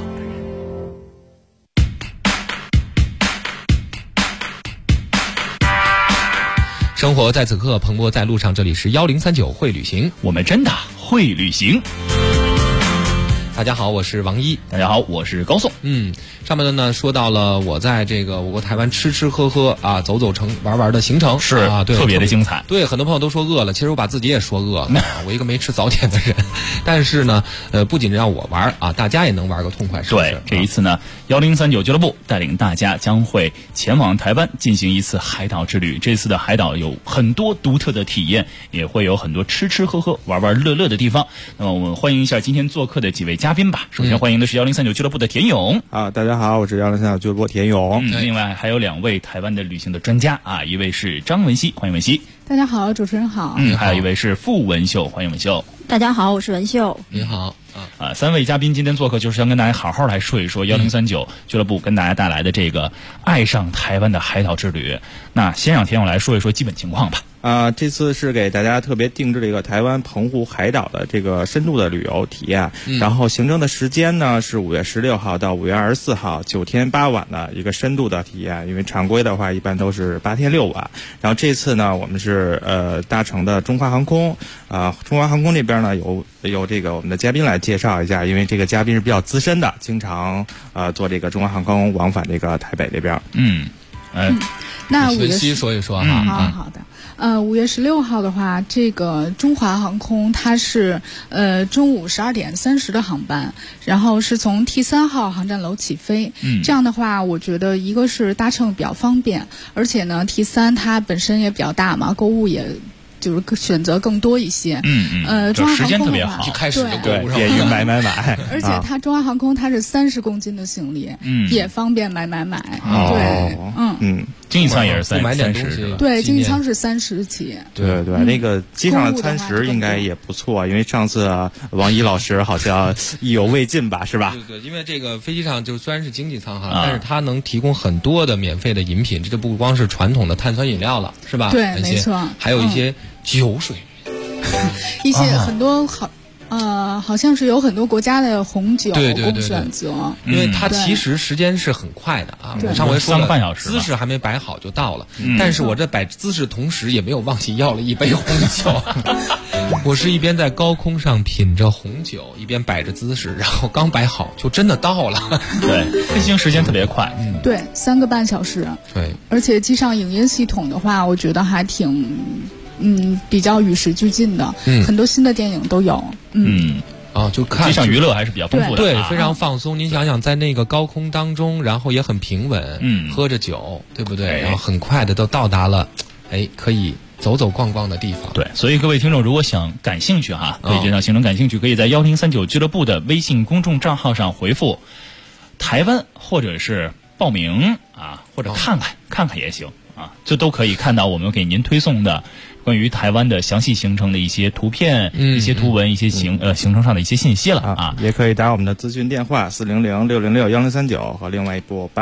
生活在此刻，蓬勃在路上。这里是1039会旅行，
我们真的会旅行。
大家好，我是王一。
大家好，我是高颂。
上面呢说到了我在这个我国台湾吃吃喝喝啊，走走玩的行程
是
啊，对，
特别的精彩。
对，很多朋友都说饿了，其实我把自己也说饿了，我一个没吃早点的人。但是呢，不仅让我玩啊，大家也能玩个痛快，是不是？
对，这一次呢，1039俱乐部带领大家将会前往台湾进行一次海岛之旅。这次的海岛有很多独特的体验，也会有很多吃吃喝喝、玩乐的地方。那么我们欢迎一下今天做客的几位嘉宾吧。首先欢迎的是1039俱乐部的田勇。
大家好，我是1039俱乐部田勇。
另外还有2位台湾的旅行的专家啊，一位是张文熙，欢迎文熙。
大家好，主持人好。
还有一位是傅文秀，欢迎文秀。
大家好，我是文秀。
你好。
3位嘉宾今天做客，就是想跟大家好好来说一说1039俱乐部跟大家带来的这个爱上台湾的海岛之旅。那先让田勇来说一说基本情况吧。
这次是给大家特别定制了一个台湾澎湖海岛的这个深度的旅游体验，然后行程的时间呢是5月16号到5月24号，9天8晚的一个深度的体验。因为常规的话一般都是8天6晚，然后这次呢我们是搭乘的中华航空，中华航空这边呢有这个我们的嘉宾来介绍一下，因为这个嘉宾是比较资深的，经常坐这个中华航空往返这个台北这边。
那
文熙说一说哈。
好的。5月16号的话，这个中华航空它是中午12点30的航班，然后是从 T3 号航站楼起飞。这样的话，我觉得一个是搭乘比较方便，而且呢 T3 它本身也比较大嘛，购物也就是选择更多一些。中华航空的话
时间特别好，
就开始就购物上，
便于买。
而且它中华航空它是30公斤的行李，也方便买。对，
经济舱也是30，
对，经济舱是30起。
对，那个机上的餐食应该也不错，因为上次王一老师好像意犹未尽吧，是吧？
对，因为这个飞机上就虽然是经济舱哈，但是它能提供很多的免费的饮品，这就不光是传统的碳酸饮料了，是吧？
对，没错，
还有一些酒水，
一些很多好像是有很多国家的红酒供选择，
因为它其实时间是很快的啊。我上回说
了3个半小时，
姿势还没摆好就到了，但是我这摆姿势同时也没有忘记要了一杯红酒。我是一边在高空上品着红酒，一边摆着姿势，然后刚摆好就真的到了。
对，飞行时间特别快。
对，3个半小时。
对，
而且机上影音系统的话，我觉得还挺。比较与时俱进的，很多新的电影都有。
就看
机上娱乐还是比较丰富的，
对，非常放松。您想想，在那个高空当中，然后也很平稳，喝着酒，对不对？然后很快的都到达了，可以走走逛逛的地方。
对，所以各位听众如果感兴趣对这场行程感兴趣，可以在1039俱乐部的微信公众账号上回复台湾，或者是报名或者看看也行就都可以看到我们给您推送的关于台湾的详细行程的一些图片、一些图文、一些行程上的一些信息了
也可以打我们的咨询电话400-606-1039和另外一部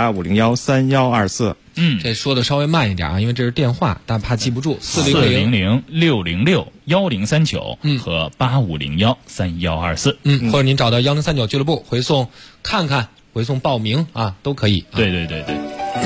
8501-3124。
这说的稍微慢一点因为这是电话，但怕记不住。
400-606-1039和8501-3124。
或者您找到1039俱乐部回送看看，回送报名都可以。
对。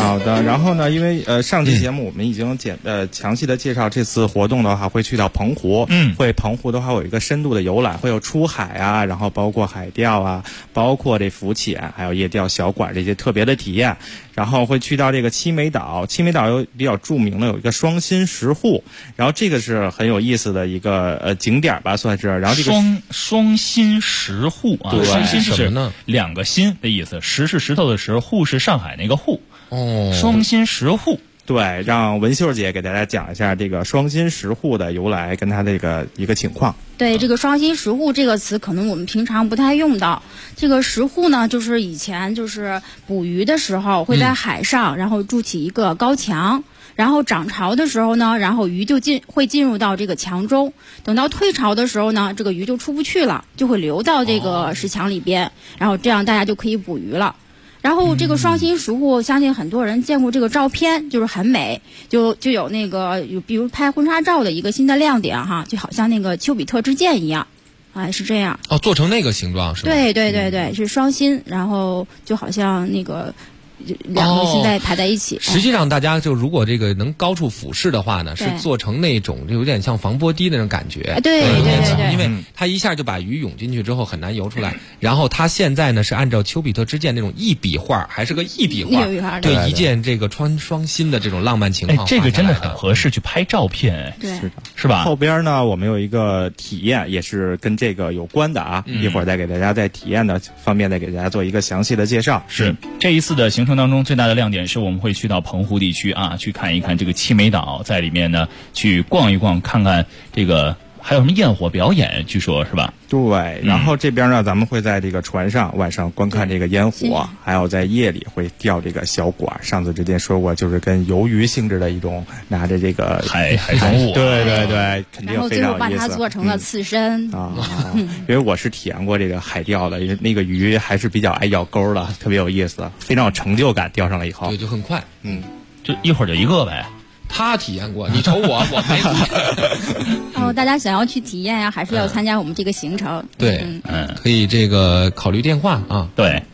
好的，然后呢，因为上期节目我们已经详细的介绍这次活动的话，会去到澎湖，会澎湖的话有一个深度的游览，会有出海啊，然后包括海钓啊，包括这浮潜，还有夜钓小馆这些特别的体验。然后会去到这个七美岛，七美岛有比较著名的有一个双心石户，然后这个是很有意思的一个景点吧，算是。然后这个
双心石户啊，双心是什么呢？两个心的意思，石是石头的石，户是上海那个户。哦，双心石户。
对，让文秀姐给大家讲一下这个双心石户的由来跟它的一个情况。
对，这个双心石户这个词可能我们平常不太用到。这个石户呢，就是以前就是捕鱼的时候会在海上，然后筑起一个高墙，然后涨潮的时候呢，然后鱼就会进入到这个墙中，等到退潮的时候呢，这个鱼就出不去了，就会流到这个石墙里边，然后这样大家就可以捕鱼了。然后这个双心石户，相信很多人见过这个照片，就是很美，就有那个比如拍婚纱照的一个新的亮点哈，就好像那个丘比特之箭一样，是这样。
哦，做成那个形状是吧？
对对对对，是双心，然后就好像那个两个心在排在一起。
实际上，大家就如果这个能高处俯视的话呢，是做成那种有点像防波堤那种感觉。
对对对，
因为它一下就把鱼涌进去之后很难游出来。然后它现在呢是按照丘比特之箭那种一笔画，还是个一笔画，对一件这个穿双心的这种浪漫情况。
这个真的很合适去拍照片。
对，
是的，
是吧？
后边呢，我们有一个体验，也是跟这个有关的啊。一会儿再给大家在体验的方面再给大家做一个详细的介绍。
是这一次的行程当中最大的亮点是我们会去到澎湖地区啊，去看一看这个七美岛，在里面呢去逛一逛，看看这个还有什么焰火表演，据说是吧？
对，然后这边呢，咱们会在这个船上晚上观看这个烟火，还有在夜里会钓这个小管。上次之前说过，就是跟鱿鱼性质的一种，拿着这个
海产物，
对对对，肯定非常有意思。
然后最后把它做成了刺身
因为我是体验过这个海钓的，那个鱼还是比较爱咬钩的，特别有意思，非常有成就感。钓上了以后，
对，就很快，
就一会儿就一个呗。
他体验过，你瞅我没体验。
大家想要去体验呀，还是要参加我们这个行程。
对，可以这个考虑电话啊。
对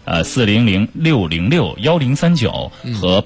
，400-606-1039和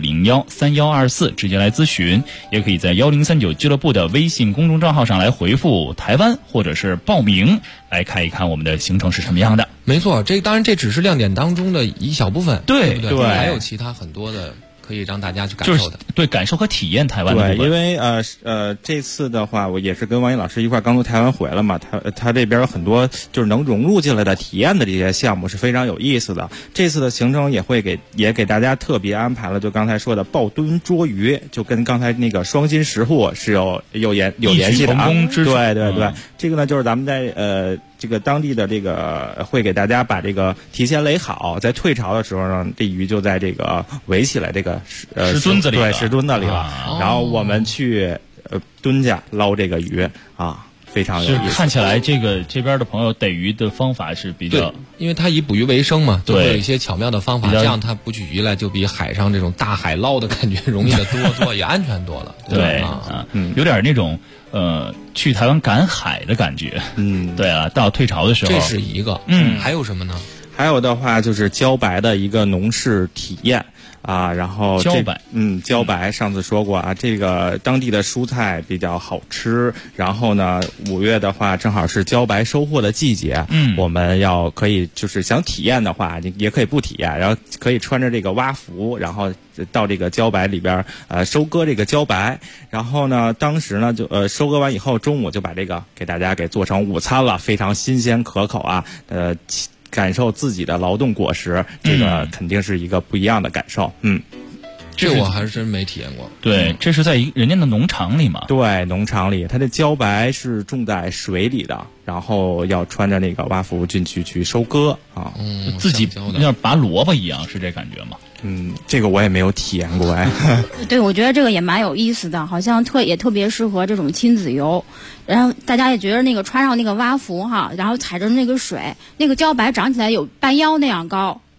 8501-3124直接来咨询，也可以在1039俱乐部的微信公众账号上来回复台湾或者是报名，来看一看我们的行程是什么样的。
没错，当然这只是亮点当中的一小部分，
对
不对？还有其他很多的可以让大家去感受的，
对，感受和体验台湾的部分。
对，因为这次的话，我也是跟王毅老师一块刚从台湾回来嘛，他这边有很多就是能融入进来的体验的这些项目是非常有意思的。这次的行程也给大家特别安排了，就刚才说的抱墩捉鱼，就跟刚才那个双心石户是有联系的啊。对对对，这个呢就是咱们在这个当地的这个会给大家把这个提前垒好，在退潮的时候呢，这鱼就在这个围起来这个
石墩子里了，
对，石墩子里了。然后我们去蹲下捞这个鱼啊，非常有意思。
看起来这边的朋友逮鱼的方法是比较，
因为他以捕鱼为生嘛，就会有一些巧妙的方法，这样他捕起鱼来就比海上这种大海捞的感觉容易的多，也安全多了。
对有点那种去台湾赶海的感觉。对啊，到退潮的时候，
这是一个。还有什么呢？
还有的话就是茭白的一个农事体验。然后
茭白，
茭白上次说过啊，这个当地的蔬菜比较好吃。然后呢，5月的话正好是茭白收获的季节，我们可以就是想体验的话，你也可以不体验，然后可以穿着这个蛙服，然后到这个茭白里边收割这个茭白。然后呢，当时呢就收割完以后，中午就把这个给大家给做成午餐了，非常新鲜可口啊，感受自己的劳动果实，这个肯定是一个不一样的感受。
这我还是真没体验过。
对，这是在人家的农场里嘛？
对，农场里，它的茭白是种在水里的，然后要穿着那个蛙服进去收割啊。
自己要拔萝卜一样，是这感觉吗？
这个我也没有体验过哎。
对，我觉得这个也蛮有意思的，好像也特别适合这种亲子游。然后大家也觉得那个穿上那个蛙服哈，然后踩着那个水，那个茭白长起来有半腰那样高。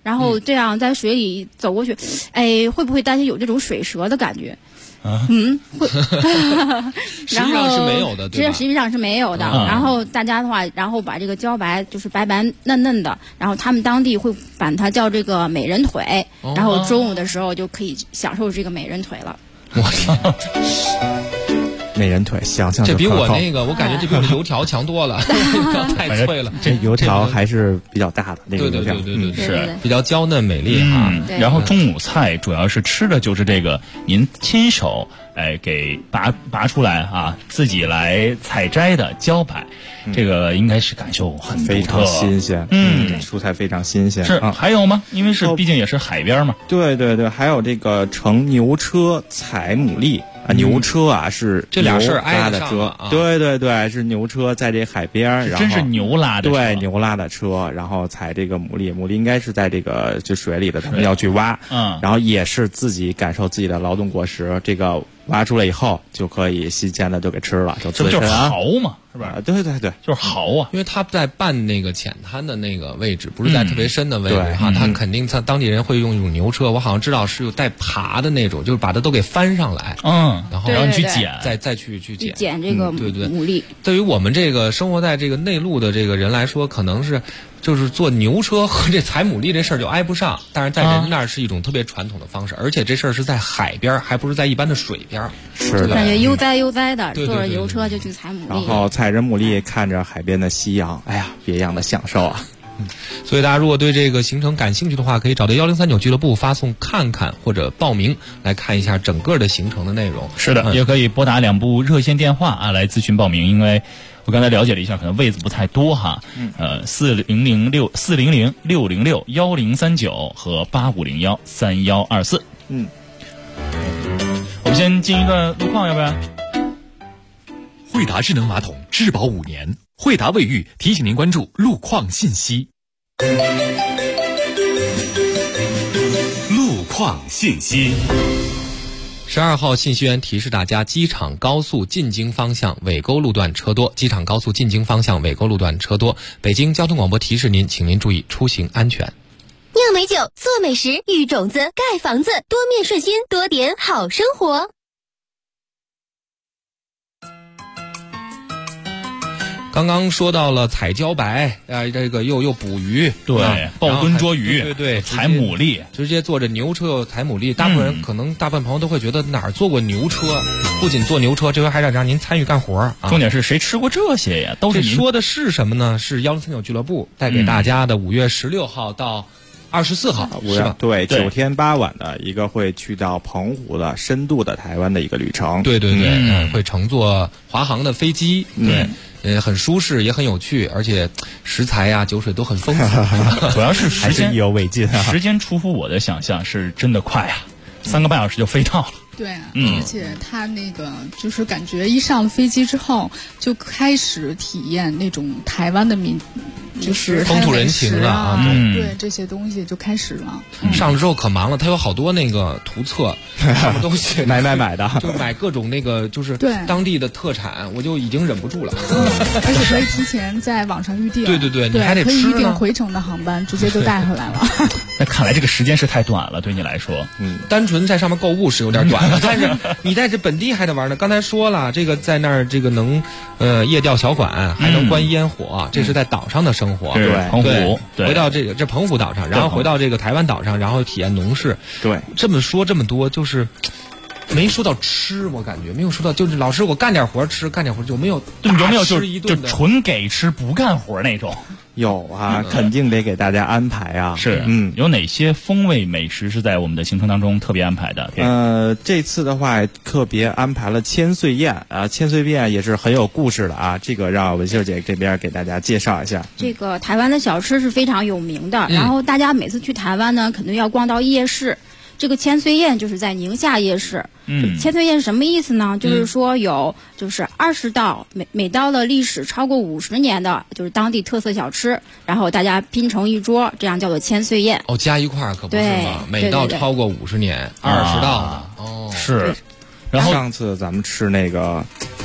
然后这样在水里走过去，哎，会不会担心有这种水蛇的感觉？会。
实际上是没有的，对吧？
实际上是没有的。然后大家的话，然后把这个茭白就是白白嫩嫩的，然后他们当地会把它叫这个美人腿，然后中午的时候就可以享受这个美人腿了。
我天！
美人腿，想象
这比我那个，我感觉这比我的油条强多了，太脆了。
这油条还是比较大的那个油条，
对，是比较娇嫩美丽哈。
然后中午菜主要是吃的就是这个，您亲手给拔出来啊，自己来采摘的茭白，这个应该是感受很
非常新鲜。蔬菜非常新鲜。
是还有吗？因为毕竟也是海边嘛。
对，还有这个乘牛车采牡蛎。牛车啊，是
这俩事儿
拉的车，对，是牛车在这海边，然后
真是牛拉的车，
对，牛拉的车，然后采这个牡蛎应该是在这个就水里的，他们要去挖，然后也是自己感受自己的劳动果实，这个挖出来以后就可以新鲜的就给吃了，
这不就是蚝嘛，是吧？
对，
就是蚝啊，
因为他在半那个浅滩的那个位置，不是在特别深的位置哈，他肯定当地人会用一种牛车，我好像知道是有带爬的那种，就是把它都给翻上来，然后
你去捡，
再去
捡这个牡蛎。
对于我们这个生活在这个内陆的这个人来说，可能是就是坐牛车和这采牡蛎这事儿就挨不上，但是在人那儿是一种特别传统的方式，而且这事儿是在海边，还不是在一般的水边。
是的，
感觉悠哉的，坐着牛车就去采牡蛎，
然后采着牡蛎，看着海边的夕阳，哎呀，别样的享受啊！
所以大家如果对这个行程感兴趣的话，可以找到1039俱乐部发送看看或者报名来看一下整个的行程的内容。
是的，也可以拨打2部热线电话啊来咨询报名，因为我刚才了解了一下，可能位子不太多哈。40066061039和85013124。我们先进一段路况，要不然？
惠达智能马桶质保5年，惠达卫浴提醒您关注路况信息。路况信息。
12号信息源提示大家，机场高速进京方向尾沟路段车多，机场高速进京方向尾沟路段车多。北京交通广播提示您，请您注意出行安全。
酿美酒，做美食，育种子，盖房子，多面顺心，多点好生活。
刚刚说到了采茭白，这个又捕鱼，
对，抱墩捉鱼，
对，
采牡蛎，
直接坐着牛车又采牡蛎。大部分人可能大部分朋友都会觉得哪儿坐过牛车，不仅坐牛车，这回还让您参与干活啊。
重点是谁吃过这些呀？都是您
说的是什么呢？是1039俱乐部带给大家的5月16号到24号，是吧？
对，9天8晚的一个会去到澎湖的深度的台湾的一个旅程。
对，会乘坐华航的飞机，对。很舒适，也很有趣，而且食材呀、酒水都很丰富。
主要是时间
意犹未尽啊！
时间出乎我的想象，是真的快啊，3个半小时就飞到了。
对，而且他那个就是感觉一上了飞机之后，就开始体验那种台湾的就是
风土人情了啊，
对这些东西就开始了。
上了之后可忙了，他有好多那个图册，上面都写
买的，
就买各种那个就是当地的特产，我就已经忍不住了。
而且可以提前在网上预定。
对，你还得吃呢。
可以预定回程的航班，直接就带回来了。
那看来这个时间是太短了，对你来说，
单纯在上面购物是有点短了，但是你在这本地还得玩呢。刚才说了，这个在那儿这个能夜钓小馆，还能观烟火，这是在岛上的生活。
对，澎湖，
回到这澎湖岛上，然后回到这个台湾岛上，然后体验农事。
对，
这么说这么多，就是没说到吃，我感觉没有说到，就是老师我干点活吃，干点活就没有，
有没有就纯给吃不干活那种？
有啊，肯定得给大家安排啊。
是，有哪些风味美食是在我们的行程当中特别安排的？
这次的话特别安排了千岁宴啊，千岁宴也是很有故事的啊。这个让文秀姐这边给大家介绍一下。
这个台湾的小吃是非常有名的，然后大家每次去台湾呢，肯定要逛到夜市。这个千岁宴就是在宁夏夜市。千岁宴是什么意思呢？就是说就是20道每道的历史超过50年的，就是当地特色小吃，然后大家拼成一桌，这样叫做千岁宴。
加一块可不是吗？每道超过50年，20道的。
是。然后
上次咱们吃那个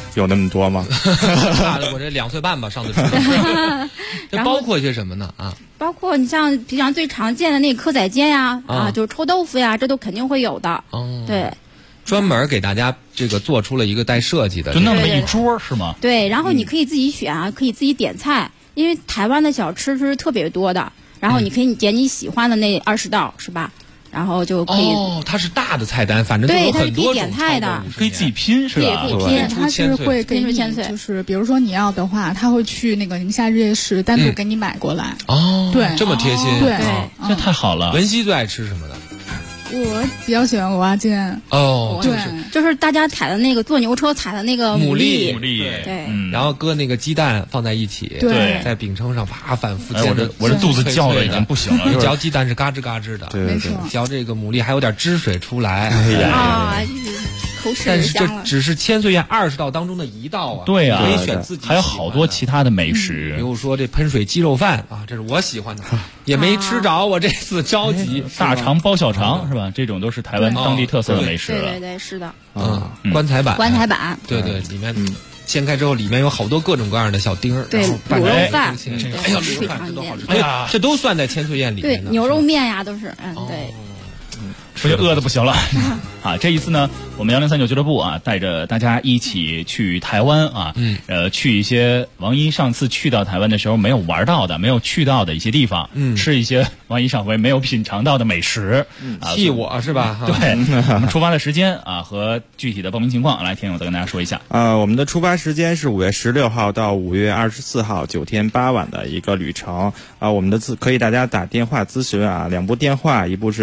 有那么多吗？
大的我这2岁半吧，上次吃的。这包括些什么呢？啊，
包括你像平常最常见的那个蚵仔煎呀，就是臭豆腐呀，这都肯定会有的。对。
专门给大家这个做出了一个带设计的，
就弄了一桌是吗？
对，然后你可以自己选啊，可以自己点菜，因为台湾的小吃是特别多的，然后你可以点你喜欢的那20道，是吧？然后就可以。
哦，它是大的菜单，反正都有很多种
点菜的，
可以自己拼是吧？
对，可以拼，
它是会给你，就是比如说你要的话，他会去那个宁夏日夜市单独给你买过来。
哦，
对，
这么贴心，
对，
这太好了。
文熙最爱吃什么的？
我比较喜欢蚵仔煎。
哦，
对，
就是大家踩的那个坐牛车踩的那个
牡蛎，
对，
然后搁那个鸡蛋放在一起，
对，
在饼铛上啪反复煎
的，我这肚子叫的已经不行了。
一嚼鸡蛋是嘎吱嘎吱的，
对对，
嚼这个牡蛎还有点汁水出来，
口齿
但是这只是千岁宴20道当中的1道啊，
对啊，
可以选自己。
还有好多其他的美食，
比如说这喷水鸡肉饭啊，这是我喜欢的，也没吃着，我这次着急。
大肠包小肠是吧？这种都是台湾当地特色的美食。
对对对，是的。
棺材板，对对，里面掀开之后，里面有好多各种各样的小丁儿，
对，卤肉饭，
哎呀，卤肉饭这都好吃，哎呀，这都算在千岁宴里面的。
对，牛肉面呀，都是，对。
不就饿得不行了啊！这一次呢，我们1039俱乐部啊，带着大家一起去台湾啊，去一些王一上次去到台湾的时候没有玩到的、没有去到的一些地方，吃一些王一上回没有品尝到的美食，
替我是吧？
对，我们出发的时间啊和具体的报名情况，来，田勇再跟大家说一下。
我们的出发时间是5月16号到5月24号，9天8晚的一个旅程啊。我们的可以大家打电话咨询啊，2部电话，一部是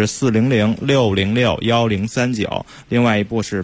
400-606-1039，另外一部是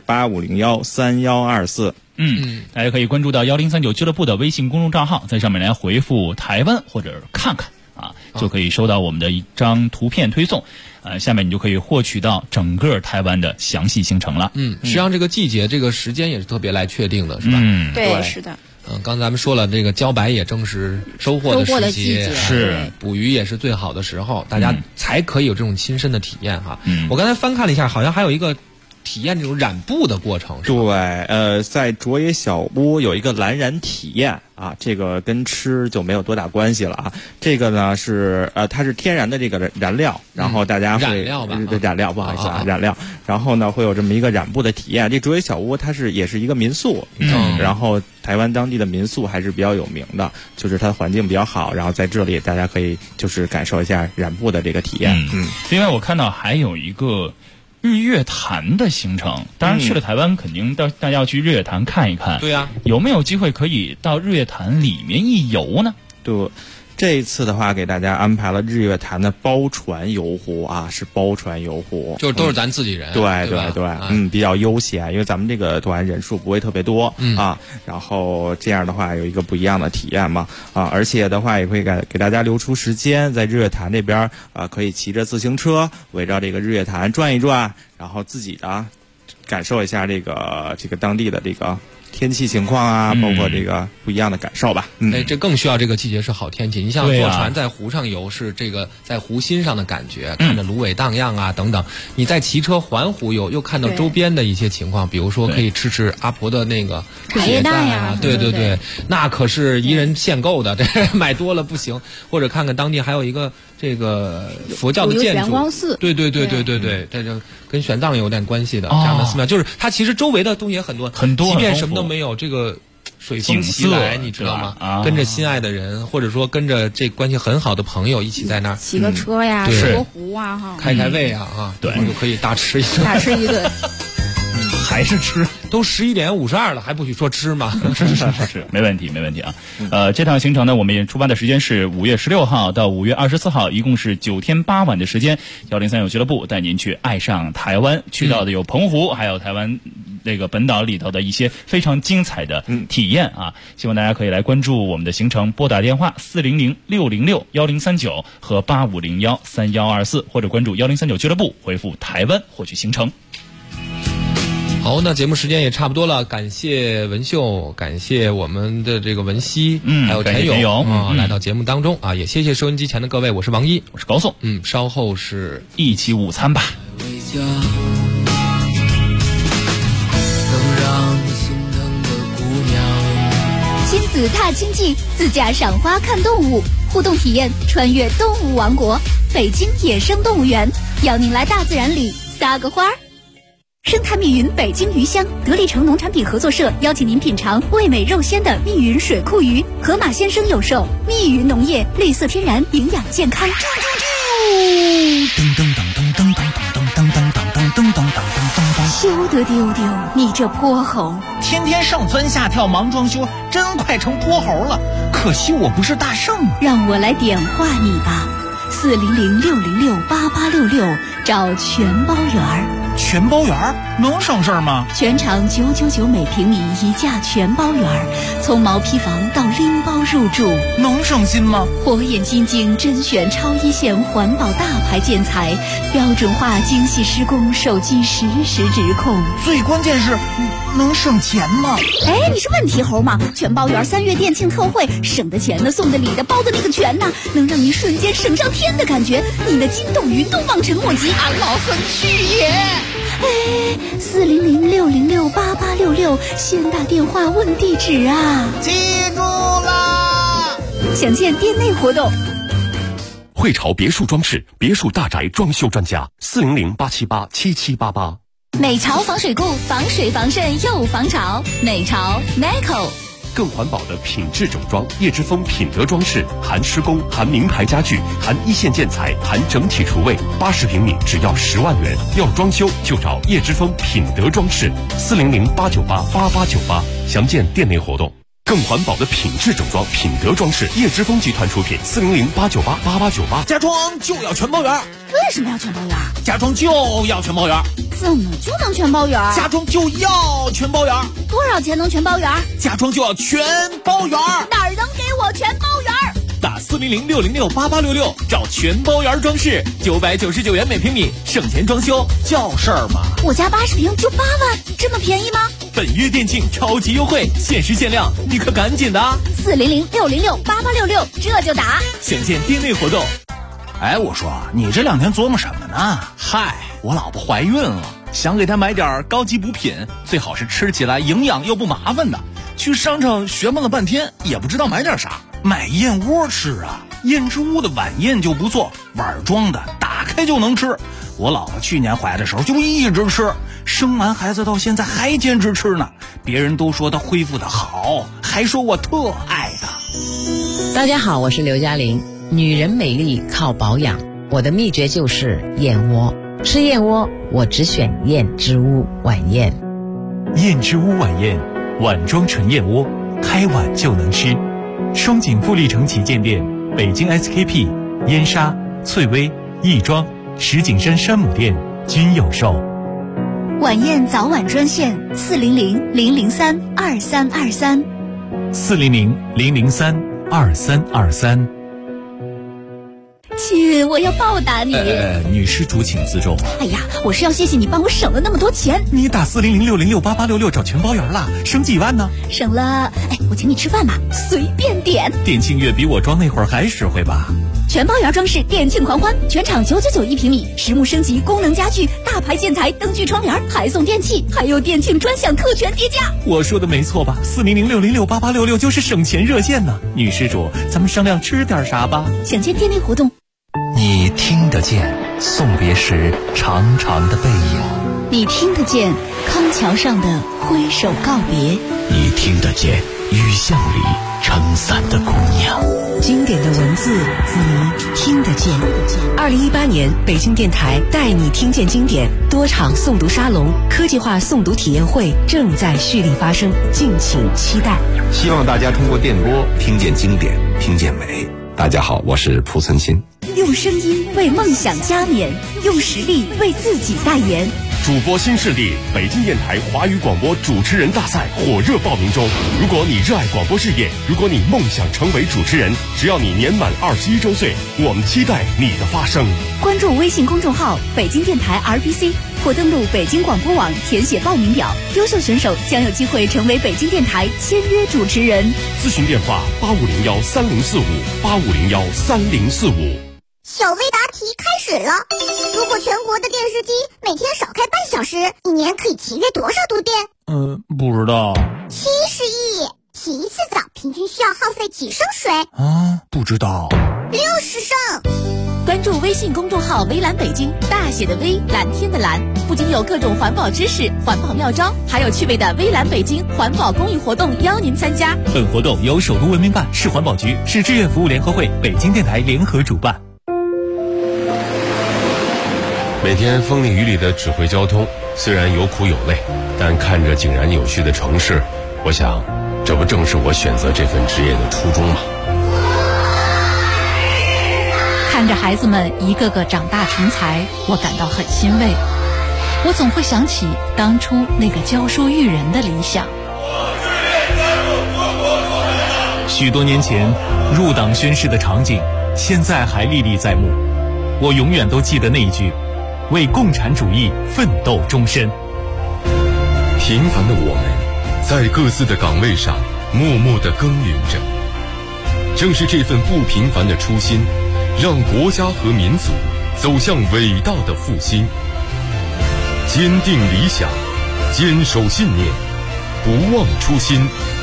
8501-3124。
大家可以关注到1039俱乐部的微信公众账号，在上面来回复台湾或者看看啊，就可以收到我们的一张图片推送。下面你就可以获取到整个台湾的详细行程了。
实际上这个季节、这个时间也是特别来确定的，是吧？
对，是的。
刚才咱们说了，这个茭白也正是收获的时节，
是
捕鱼也是最好的时候，大家才可以有这种亲身的体验哈。我刚才翻看了一下，好像还有一个体验这种染布的过程。
对，在卓野小屋有一个蓝染体验啊，这个跟吃就没有多大关系了啊。这个呢是它是天然的这个燃料，然后大家会
染料吧，
染料不好意思啊，染料。然后呢会有这么一个染布的体验。这卓野小屋它也是一个民宿，然后台湾当地的民宿还是比较有名的，就是它的环境比较好，然后在这里大家可以就是感受一下染布的这个体验。
另外我看到还有一个日月潭的行程，当然去了台湾肯定大家要去日月潭看一看。
对呀，
有没有机会可以到日月潭里面一游呢？
对。这一次的话，给大家安排了日月潭的包船游湖啊，是包船游湖，
就是都是咱自己人。
对，比较悠闲，因为咱们这个团人数不会特别多啊，然后这样的话有一个不一样的体验嘛啊，而且的话也会给大家留出时间，在日月潭这边啊，可以骑着自行车围绕这个日月潭转一转，然后自己的感受一下这个当地的这个天气情况啊，包括这个不一样的感受吧。
这更需要这个季节是好天气。你像坐船在湖上游，是这个在湖心上的感觉，看着芦苇荡漾啊等等。你在骑车环湖游，又看到周边的一些情况，比如说可以吃阿婆的那个
铁蛋呀，
对，那可是一人限购的，这买多了不行。或者看看当地还有一个这个佛教的建筑，
玄光寺，
对，这就跟玄奘有点关系的这样的寺庙，就是它其实周围的东西也很多，即便什么都没有，这个水风袭来，你知道吗？跟着心爱的人，或者说跟着这关系很好的朋友一起在那儿
骑个车呀，游湖啊，哈，
开胃啊，对，就可以大吃一顿。
还是吃，
都11点52了，还不许说吃吗？
是，没问题啊。这趟行程呢，我们出发的时间是5月16号到5月24号，一共是9天8晚的时间。1039俱乐部带您去爱上台湾，去到的有澎湖，还有台湾那个本岛里头的一些非常精彩的体验啊。希望大家可以来关注我们的行程，拨打电话400-606-1039和8501-3124，或者关注1039俱乐部，回复台湾获取行程。
好，那节目时间也差不多了，感谢文秀，感谢我们的这个文熙，还有田勇来到节目当中啊，也谢谢收音机前的各位，我是王一，
我是高颂，
稍后是
一起午餐吧。
能让你心疼的姑娘
自踏青季，自驾赏花看动物，互动体验穿越动物王国，北京野生动物园，邀您来大自然里撒个花儿。生态密云北京鱼乡得力城农产品合作社邀请您品尝味美肉鲜的密云水库鱼，河马先生有售，密云农业，绿色天然，营养健康。
噔噔噔噔噔噔噔噔噔噔噔噔噔噔噔，
休得丢丢你这泼猴！
天天上蹿下跳忙装修，真快成泼猴了。可惜我不是大圣，
让我来点化你吧。400-606-8866，找全包园儿。
全包园能省事儿吗？
全场999每平米一价全包园，从毛坯房到拎包入住，
能省心吗？
火眼金睛甄选超一线环保大牌建材，标准化精细施工，手机实时指控。
最关键是能省钱吗？
哎，你是问题猴吗？全包园3月店庆特惠，省的钱呢，送的礼的，包的那个全呢，能让你瞬间省上天的感觉，你的筋斗云都望尘莫及。
俺老孙去也！
哎，400-606-8866，先打电话问地址啊！
记住啦！
详见店内活动。
汇潮别墅装饰，别墅大宅装修专家，400-878-7788。
美潮防水固，防水防渗又防潮。美潮 Neco。
更环保的品质整装，叶之峰品德装饰，含施工，含名牌家具，含一线建材，含整体厨卫，80平米只要10万元。要装修就找叶之峰品德装饰，400-898-8898，详见店内活动。更环保的品质整装，品德装饰，叶之峰集团出品，400-898-8898。
家装就要全包园。
为什么要全包园？
家装就要全包园。
怎么就能全包园？
家装就要全包园。
多少钱能全包园？
家装就要全包园。
哪儿能给我全包园？
打400-606-8866，找全包园装饰，999元每平米，省钱装修叫事儿吗？
我家80平就8万，这么便宜吗？
本月店庆超级优惠，限时限量，你可赶紧的啊
！400-606-8866，这就打。
详见店内活动。哎，我说你这2天琢磨什么呢？嗨，我老婆怀孕了，想给她买点高级补品，最好是吃起来营养又不麻烦的。去商场学摸了半天，也不知道买点啥。买燕窝吃啊，燕之屋的晚宴就不错，碗装的，打开就能吃。我老婆去年怀的时候就一直吃，生完孩子到现在还坚持吃呢。别人都说她恢复的好，还说我特爱她。
大家好，我是刘嘉玲。女人美丽靠保养，我的秘诀就是燕窝。吃燕窝，我只选燕之屋晚宴。
燕之屋晚宴，碗装纯燕窝，开碗就能吃。双井富力城旗舰店、北京 SKP、燕莎、翠微、亦庄、石景山山姆店均有售。
晚宴早晚专线400-003-2323。
400-003-2323。
亲，我要报答你。
女施主请自重。
哎呀，我是要谢谢你帮我省了那么多钱。
你打400-606-8866找全包圆啦，省几万呢？
省了，我请你吃饭吧，随便点。
店庆月比我装那会儿还实惠吧？
全包圆装饰店庆狂欢，全场999一平米，实木升级，功能家具，大牌建材，灯具窗帘，还送电器，还有店庆专享特权叠加。
我说的没错吧？400-606-8866就是省钱热线呢。女施主，咱们商量吃点啥吧？
详见店内活动。
你听得见送别时长长的背影，
你听得见康桥上的挥手告别，
你听得见雨巷里撑伞的姑娘。
经典的文字，你听得见。2018年北京电台带你听见经典多场诵读沙龙、科技化诵读体验会正在蓄力发生，敬请期待。
希望大家通过电波听见经典，听见美。大家好，我是蒲存昕。
用声音为梦想加冕，用实力为自己代言。
主播新势力北京电台华语广播主持人大赛火热报名中。如果你热爱广播事业，如果你梦想成为主持人，只要你年满21周岁，我们期待你的发声。
关注微信公众号北京电台 RBC， 或登录北京广播网填写报名表，优秀选手将有机会成为北京电台签约主持人。
咨询电话85013045，85013045。
小微答题开始了。如果全国的电视机每天少开半小时，一年可以节约多少度电？
不知道。
70亿。提一次早评。 平均需要耗费几升水？
不知道。
60升。
关注微信公众号“微蓝北京”，大写的微，蓝天的蓝，不仅有各种环保知识、环保妙招，还有趣味的微蓝北京环保公益活动邀您参加。
本活动由首都文明办、市环保局、市志愿服务联合会、北京电台联合主办。
每天风里雨里的指挥交通，虽然有苦有累，但看着井然有序的城市，我想，这不正是我选择这份职业的初衷吗？
看着孩子们一个个长大成才，我感到很欣慰。我总会想起当初那个教书育人的理想。
许多年前入党宣誓的场景，现在还历历在目。我永远都记得那一句：为共产主义奋斗终身。
平凡的我们，在各自的岗位上默默地耕耘着。正是这份不平凡的初心，让国家和民族走向伟大的复兴。坚定理想，坚守信念，不忘初心。